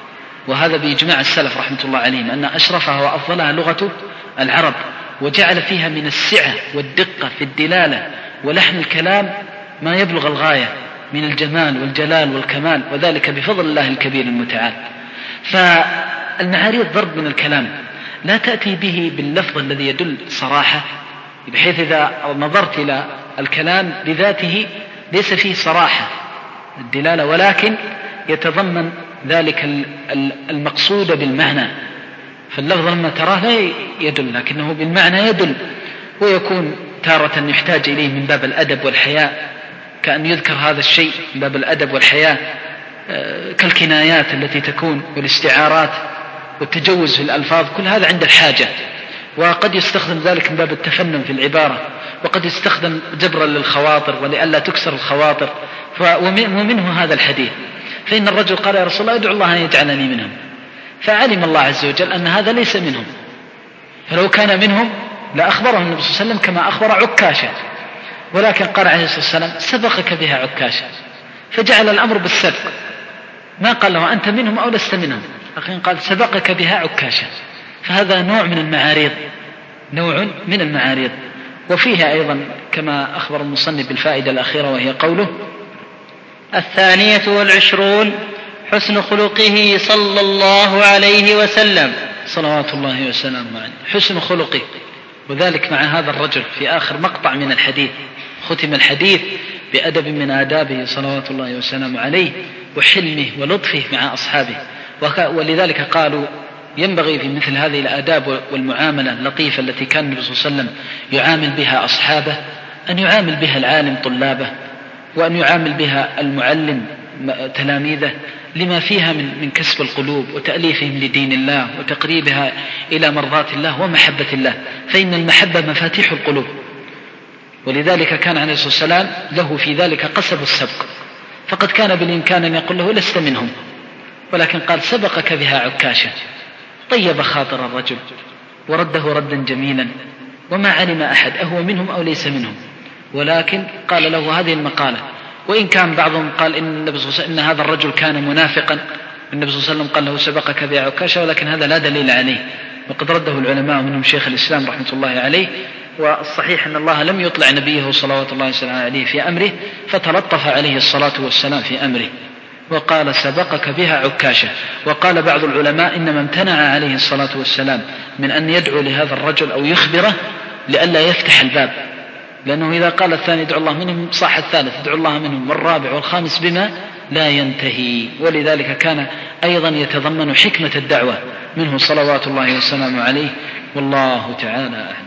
Speaker 3: وهذا بإجماع السلف رحمة الله عليهم أن أشرفها وأفضلها لغة العرب، وجعل فيها من السعة والدقة في الدلالة ولحن الكلام ما يبلغ الغاية من الجمال والجلال والكمال، وذلك بفضل الله الكبير المتعال. فالمعاريض ضرب من الكلام لا تأتي به باللفظ الذي يدل صراحة، بحيث إذا نظرت إلى الكلام بذاته ليس فيه صراحة الدلالة، ولكن يتضمن ذلك المقصود بالمعنى، فاللفظ لما تراه لا يدل لكنه بالمعنى يدل، ويكون تارة يحتاج إليه من باب الأدب والحياء، كأن يذكر هذا الشيء من باب الأدب والحياء كالكنايات التي تكون والاستعارات والتجوز في الألفاظ، كل هذا عند الحاجة. وقد يستخدم ذلك من باب التفنن في العبارة، وقد يستخدم جبرا للخواطر ولئلا تكسر الخواطر، ومنه هذا الحديث. فإن الرجل قال يا رسول الله ادعو الله أن يجعلني منهم، فعلم الله عز وجل أن هذا ليس منهم، فلو كان منهم لأخبره النبي صلى الله عليه وسلم كما أخبر عكاشة، ولكن قال عليه الصلاة والسلام سبقك بها عكاشة، فجعل الأمر بالسبق، ما قال له أنت منهم أو لست منهم، لكن قال سبقك بها عكاشة. فهذا نوع من المعاريض، نوع من المعاريض. وفيها أيضا كما أخبر المصنف بالفائدة الأخيرة، وهي قوله
Speaker 1: 22 حسن خلقه صلى الله عليه وسلم
Speaker 3: صلوات الله وسلامه عليه، حسن خلقه، وذلك مع هذا الرجل في آخر مقطع من الحديث، ختم الحديث بأدب من آدابه صلوات الله وسلامه عليه، وحلمه ولطفه مع أصحابه. ولذلك قالوا ينبغي في مثل هذه الآداب والمعاملة اللطيفة التي كان النبي صلى الله عليه وسلم يعامل بها أصحابه أن يعامل بها العالم طلابه، وأن يعامل بها المعلم تلاميذه، لما فيها من كسب القلوب وتأليفهم لدين الله وتقريبها إلى مرضاة الله ومحبة الله، فإن المحبة مفاتيح القلوب. ولذلك كان عليه الصلاة والسلام له في ذلك قصب السبق، فقد كان بالإمكان أن يقول له لست منهم، ولكن قال سبقك بها عكاشة، طيب خاطر الرجل ورده ردا جميلا، وما علم أحد أهو منهم أو ليس منهم، ولكن قال له هذه المقالة. وإن كان بعضهم قال إن النبي صلى الله عليه وسلم إن هذا الرجل كان منافقا، النبي صلى الله عليه وسلم قال له سبقك بها عكاشة، ولكن هذا لا دليل عليه، وقد رده العلماء منهم شيخ الإسلام رحمة الله عليه. والصحيح أن الله لم يطلع نبيه صلوات الله وسلامه عليه في أمره، فتلطف عليه الصلاة والسلام في أمره وقال سبقك بها عكاشة. وقال بعض العلماء إنما امتنع عليه الصلاة والسلام من أن يدعو لهذا الرجل أو يخبره لئلا يفتح الباب، لأنه إذا قال الثاني ادعو الله منهم صاح الثالث ادعو الله منهم، والرابع والخامس بما لا ينتهي. ولذلك كان أيضا يتضمن حكمة الدعوة منه صلوات الله وسلامه عليه، والله تعالى أعلم.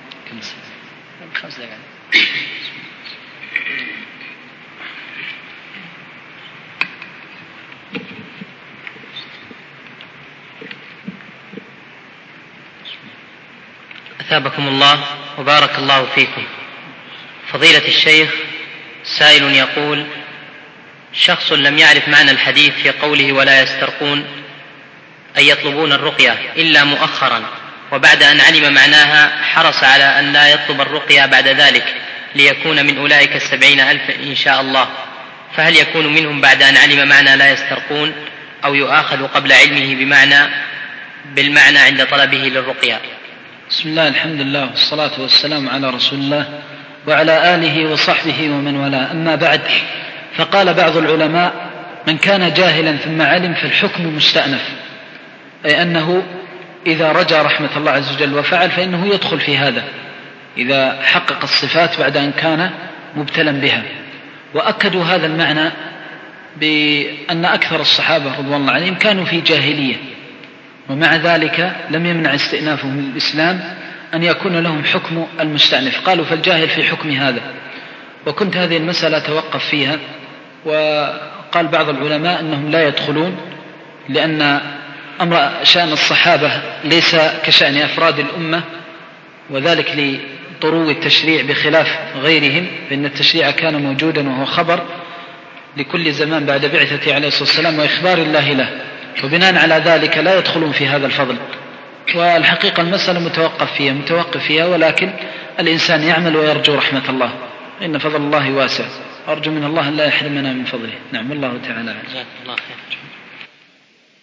Speaker 1: أثابكم الله وبارك الله فيكم. فضيلة الشيخ، سائل يقول: شخص لم يعرف معنى الحديث في قوله ولا يسترقون أي يطلبون الرقية إلا مؤخرا، وبعد أن علم معناها حرص على أن لا يطلب الرقية بعد ذلك ليكون من أولئك 70,000 إن شاء الله، فهل يكون منهم بعد أن علم معنى لا يسترقون أو يؤاخذ قبل علمه بالمعنى عند طلبه للرقية؟
Speaker 3: بسم الله الحمد لله والصلاة والسلام على رسول الله وعلى آله وصحبه ومن والاه، أما بعد، فقال بعض العلماء من كان جاهلا ثم علم فالحكم مستأنف، أي أنه إذا رجى رحمة الله عز وجل وفعل فإنه يدخل في هذا إذا حقق الصفات بعد أن كان مبتلا بها. وأكدوا هذا المعنى بأن أكثر الصحابة رضوان الله عليهم كانوا في جاهلية، ومع ذلك لم يمنع استئنافهم للإسلام أن يكون لهم حكم المستأنف، قالوا فالجاهل في حكم هذا. وكنت هذه المسألة توقف فيها، وقال بعض العلماء أنهم لا يدخلون، لأن أمر شأن الصحابة ليس كشأن أفراد الأمة، وذلك لطرو التشريع بخلاف غيرهم، فإن التشريع كان موجودا وهو خبر لكل زمان بعد بعثته عليه الصلاة والسلام وإخبار الله له، وبناء على ذلك لا يدخلون في هذا الفضل. والحقيقة المسألة متوقف فيها، ولكن الإنسان يعمل ويرجو رحمة الله، إن فضل الله واسع، أرجو من الله أن لا يحرمنا من فضله. نعم، الله تعالى.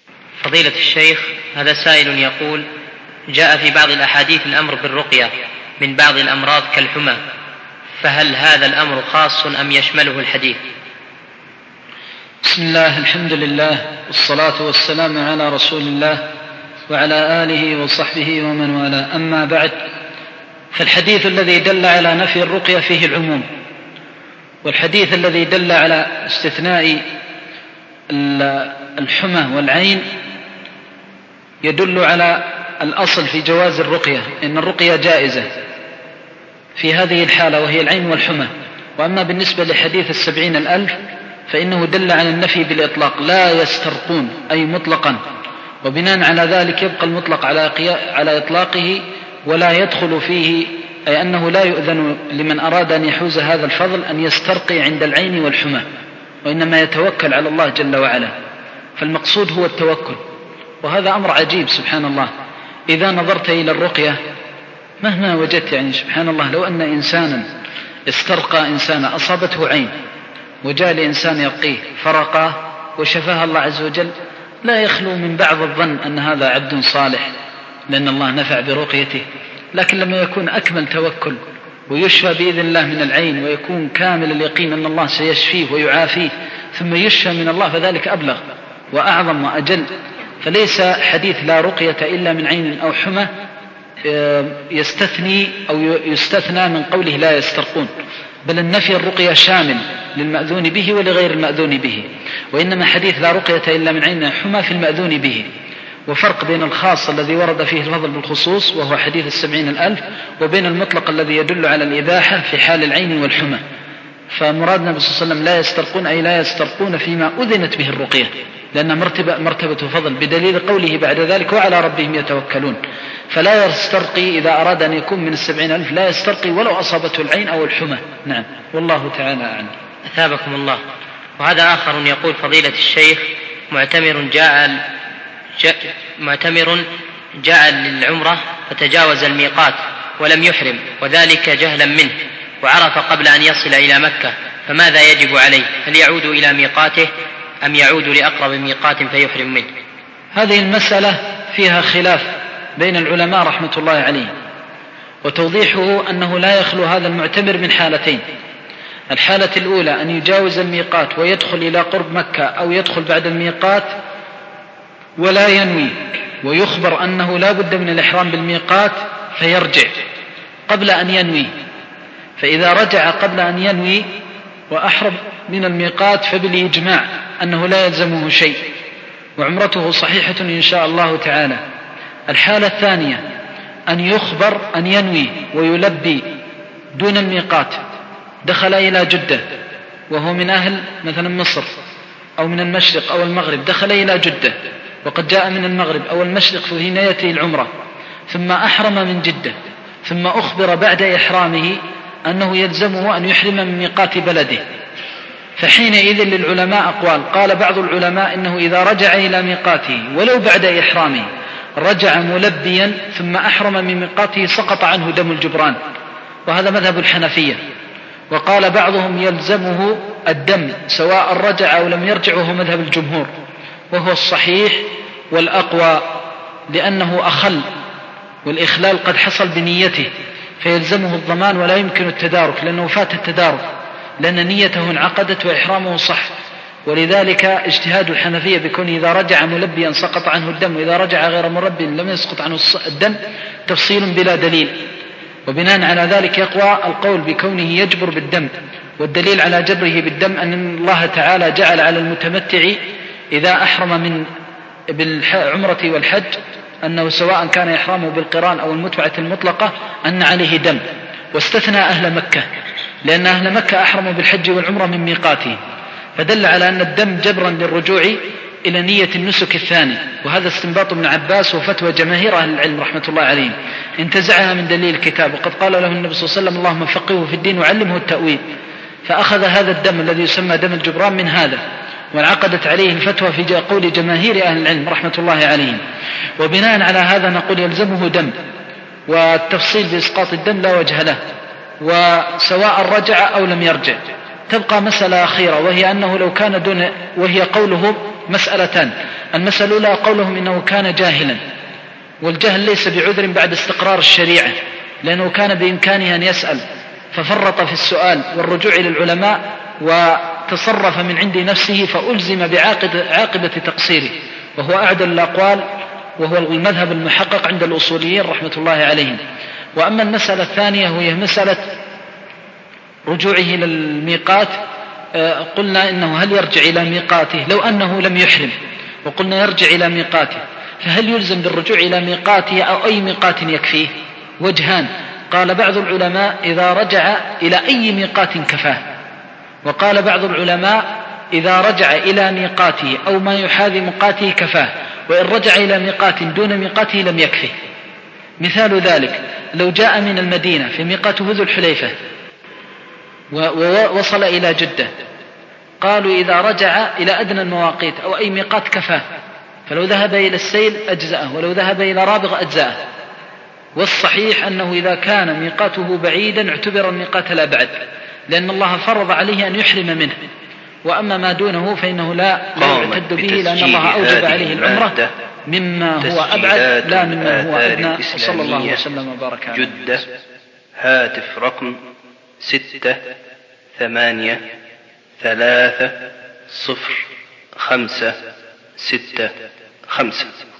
Speaker 1: فضيلة الشيخ، هذا سائل يقول: جاء في بعض الأحاديث الأمر بالرقية من بعض الأمراض كالحمى، فهل هذا الأمر خاص أم يشمله الحديث؟
Speaker 3: بسم الله، الحمد لله، والصلاة والسلام على رسول الله وعلى آله وصحبه ومن والاه، أما بعد، فالحديث الذي دل على نفي الرقية فيه العموم، والحديث الذي دل على استثناء الحمى والعين يدل على الأصل في جواز الرقية، إن الرقية جائزة في هذه الحالة وهي العين والحمى. وأما بالنسبة لحديث 70,000 فإنه دل على النفي بالإطلاق، لا يسترقون أي مطلقا، وبناء على ذلك يبقى المطلق على إطلاقه ولا يدخل فيه، أي أنه لا يؤذن لمن أراد أن يحوز هذا الفضل أن يسترقي عند العين والحمى، وإنما يتوكل على الله جل وعلا. فالمقصود هو التوكل، وهذا أمر عجيب سبحان الله. إذا نظرت إلى الرقية مهما وجدت، يعني سبحان الله، لو أن إنسانا استرقى إنسانا أصابته عين وجاء لإنسان يرقيه فرقاه وشفاها الله عز وجل، لا يخلو من بعض الظن أن هذا عبد صالح لأن الله نفع برقيته. لكن لما يكون أكمل توكل ويشفى بإذن الله من العين، ويكون كامل اليقين أن الله سيشفيه ويعافيه، ثم يشفى من الله، فذلك أبلغ وأعظم وأجل. فليس حديث لا رقية إلا من عين أو حمى يستثني أو يستثنى من قوله لا يسترقون، بل النفي الرقية شامل للمأذون به ولغير المأذون به، وإنما حديث لا رقية إلا من عين حمى في المأذون به. وفرق بين الخاص الذي ورد فيه الفضل بالخصوص وهو حديث 70,000، وبين المطلق الذي يدل على الإباحة في حال العين والحمى. فمراد النبي صلى الله عليه وسلم لا يسترقون أي لا يسترقون فيما أذنت به الرقية، لأن مرتبة فضل، بدليل قوله بعد ذلك وعلى ربهم يتوكلون. فلا يسترقي إذا أراد أن يكون من 70,000، لا يسترقي ولو أصابته العين أو الحمى. نعم، والله تعالى أعلم.
Speaker 1: أثابكم الله. وهذا آخر يقول: فضيلة الشيخ، معتمر جاء للعمرة فتجاوز الميقات ولم يحرم، وذلك جهلا منه، وعرف قبل أن يصل إلى مكة، فماذا يجب عليه؟ هل يعود إلى ميقاته أم يعود لأقرب ميقات فيحرم منه؟
Speaker 3: هذه المسألة فيها خلاف بين العلماء رحمة الله عليه، وتوضيحه أنه لا يخلو هذا المعتمر من حالتين: الحالة الأولى أن يجاوز الميقات ويدخل إلى قرب مكة، أو يدخل بعد الميقات ولا ينوي، ويخبر أنه لا بد من الإحرام بالميقات فيرجع قبل أن ينوي. فإذا رجع قبل أن ينوي وأحرم من الميقات فبالإجماع أنه لا يلزمه شيء، وعمرته صحيحة إن شاء الله تعالى. الحالة الثانية أن يخبر أن ينوي ويلبي دون الميقات، دخل إلى جدة وهو من أهل مثلا مصر أو من المشرق أو المغرب، دخل إلى جدة وقد جاء من المغرب أو المشرق في نيته العمرة، ثم أحرم من جدة، ثم أخبر بعد إحرامه أنه يلزمه أن يحرم من ميقات بلده. فحينئذ للعلماء أقوال: قال بعض العلماء إنه إذا رجع إلى ميقاته ولو بعد إحرامه رجع ملبيا ثم أحرم من ميقاته سقط عنه دم الجبران، وهذا مذهب الحنفية. وقال بعضهم يلزمه الدم سواء رجع أو لم يرجع، وهو مذهب الجمهور، وهو الصحيح والأقوى، لأنه أخل والإخلال قد حصل بنيته، فيلزمه الضمان ولا يمكن التدارك، لأنه فات التدارك، لأن نيته انعقدت وإحرامه صح. ولذلك اجتهاد الحنفية بكونه إذا رجع ملبيا سقط عنه الدم، وإذا رجع غير ملبي لم يسقط عنه الدم، تفصيل بلا دليل. وبناء على ذلك يقوى القول بكونه يجبر بالدم، والدليل على جبره بالدم أن الله تعالى جعل على المتمتع إذا أحرم من بالعمرة والحج أنه سواء كان إحرامه بالقران أو المتبعة المطلقة أن عليه دم، واستثنى أهل مكة، لأن أهل مكة أحرموا بالحج والعمرة من ميقاته، فدل على أن الدم جبرا للرجوع إلى نية النسك الثاني. وهذا استنباط ابن عباس وفتوى جماهير أهل العلم رحمة الله عليهم، انتزعها من دليل الكتاب، وقد قال له النبي صلى الله عليه وسلم: اللهم فقهه في الدين وعلمه التأويل. فأخذ هذا الدم الذي يسمى دم الجبران من هذا، وانعقدت عليه الفتوى في قول جماهير أهل العلم رحمة الله عليهم. وبناء على هذا نقول يلزمه دم، والتفصيل بإسقاط الدم لا وجه له، وسواء رجع أو لم يرجع. تبقى مسألة أخيرة، وهي أنه لو كان دون، وهي قوله مسألتان: المسألة الأولى قولهم إنه كان جاهلا، والجهل ليس بعذر بعد استقرار الشريعة، لأنه كان بإمكانه أن يسأل ففرط في السؤال والرجوع إلى العلماء وتصرف من عند نفسه فألزم بعاقبة تقصيره، وهو أعدل الأقوال، وهو المذهب المحقق عند الأصوليين رحمة الله عليهم. وأما المسألة الثانية وهي مسألة رجوعه إلى الميقات، قلنا إنه هل يرجع إلى ميقاته لو أنه لم يحرم، وقلنا يرجع إلى ميقاته، فهل يلزم بالرجوع إلى ميقاته أو أي ميقات يكفيه؟ وجهان. قال بعض العلماء إذا رجع إلى أي ميقات كفاه، وقال بعض العلماء إذا رجع إلى ميقاته أو ما يحاذي ميقاته كفاه، وإن رجع إلى ميقات دون ميقاته لم يكفه. مثال ذلك لو جاء من المدينة في ميقاته ذو الحليفة ووصل إلى جدة، قالوا إذا رجع إلى أدنى المواقيت أو أي ميقات كفاه، فلو ذهب إلى السيل أجزأه، ولو ذهب إلى رابغ أجزأه. والصحيح أنه إذا كان ميقاته بعيدا اعتبر الميقات لا بعد، لأن الله فرض عليه أن يحرم منه، وأما ما دونه فإنه لا يعتد به، لأن الله أوجب عليه العمرة مما هو أبعد لا مما هو أدنى. وصلى الله وسلم وبارك على
Speaker 2: جدة. هاتف رقم 683305665.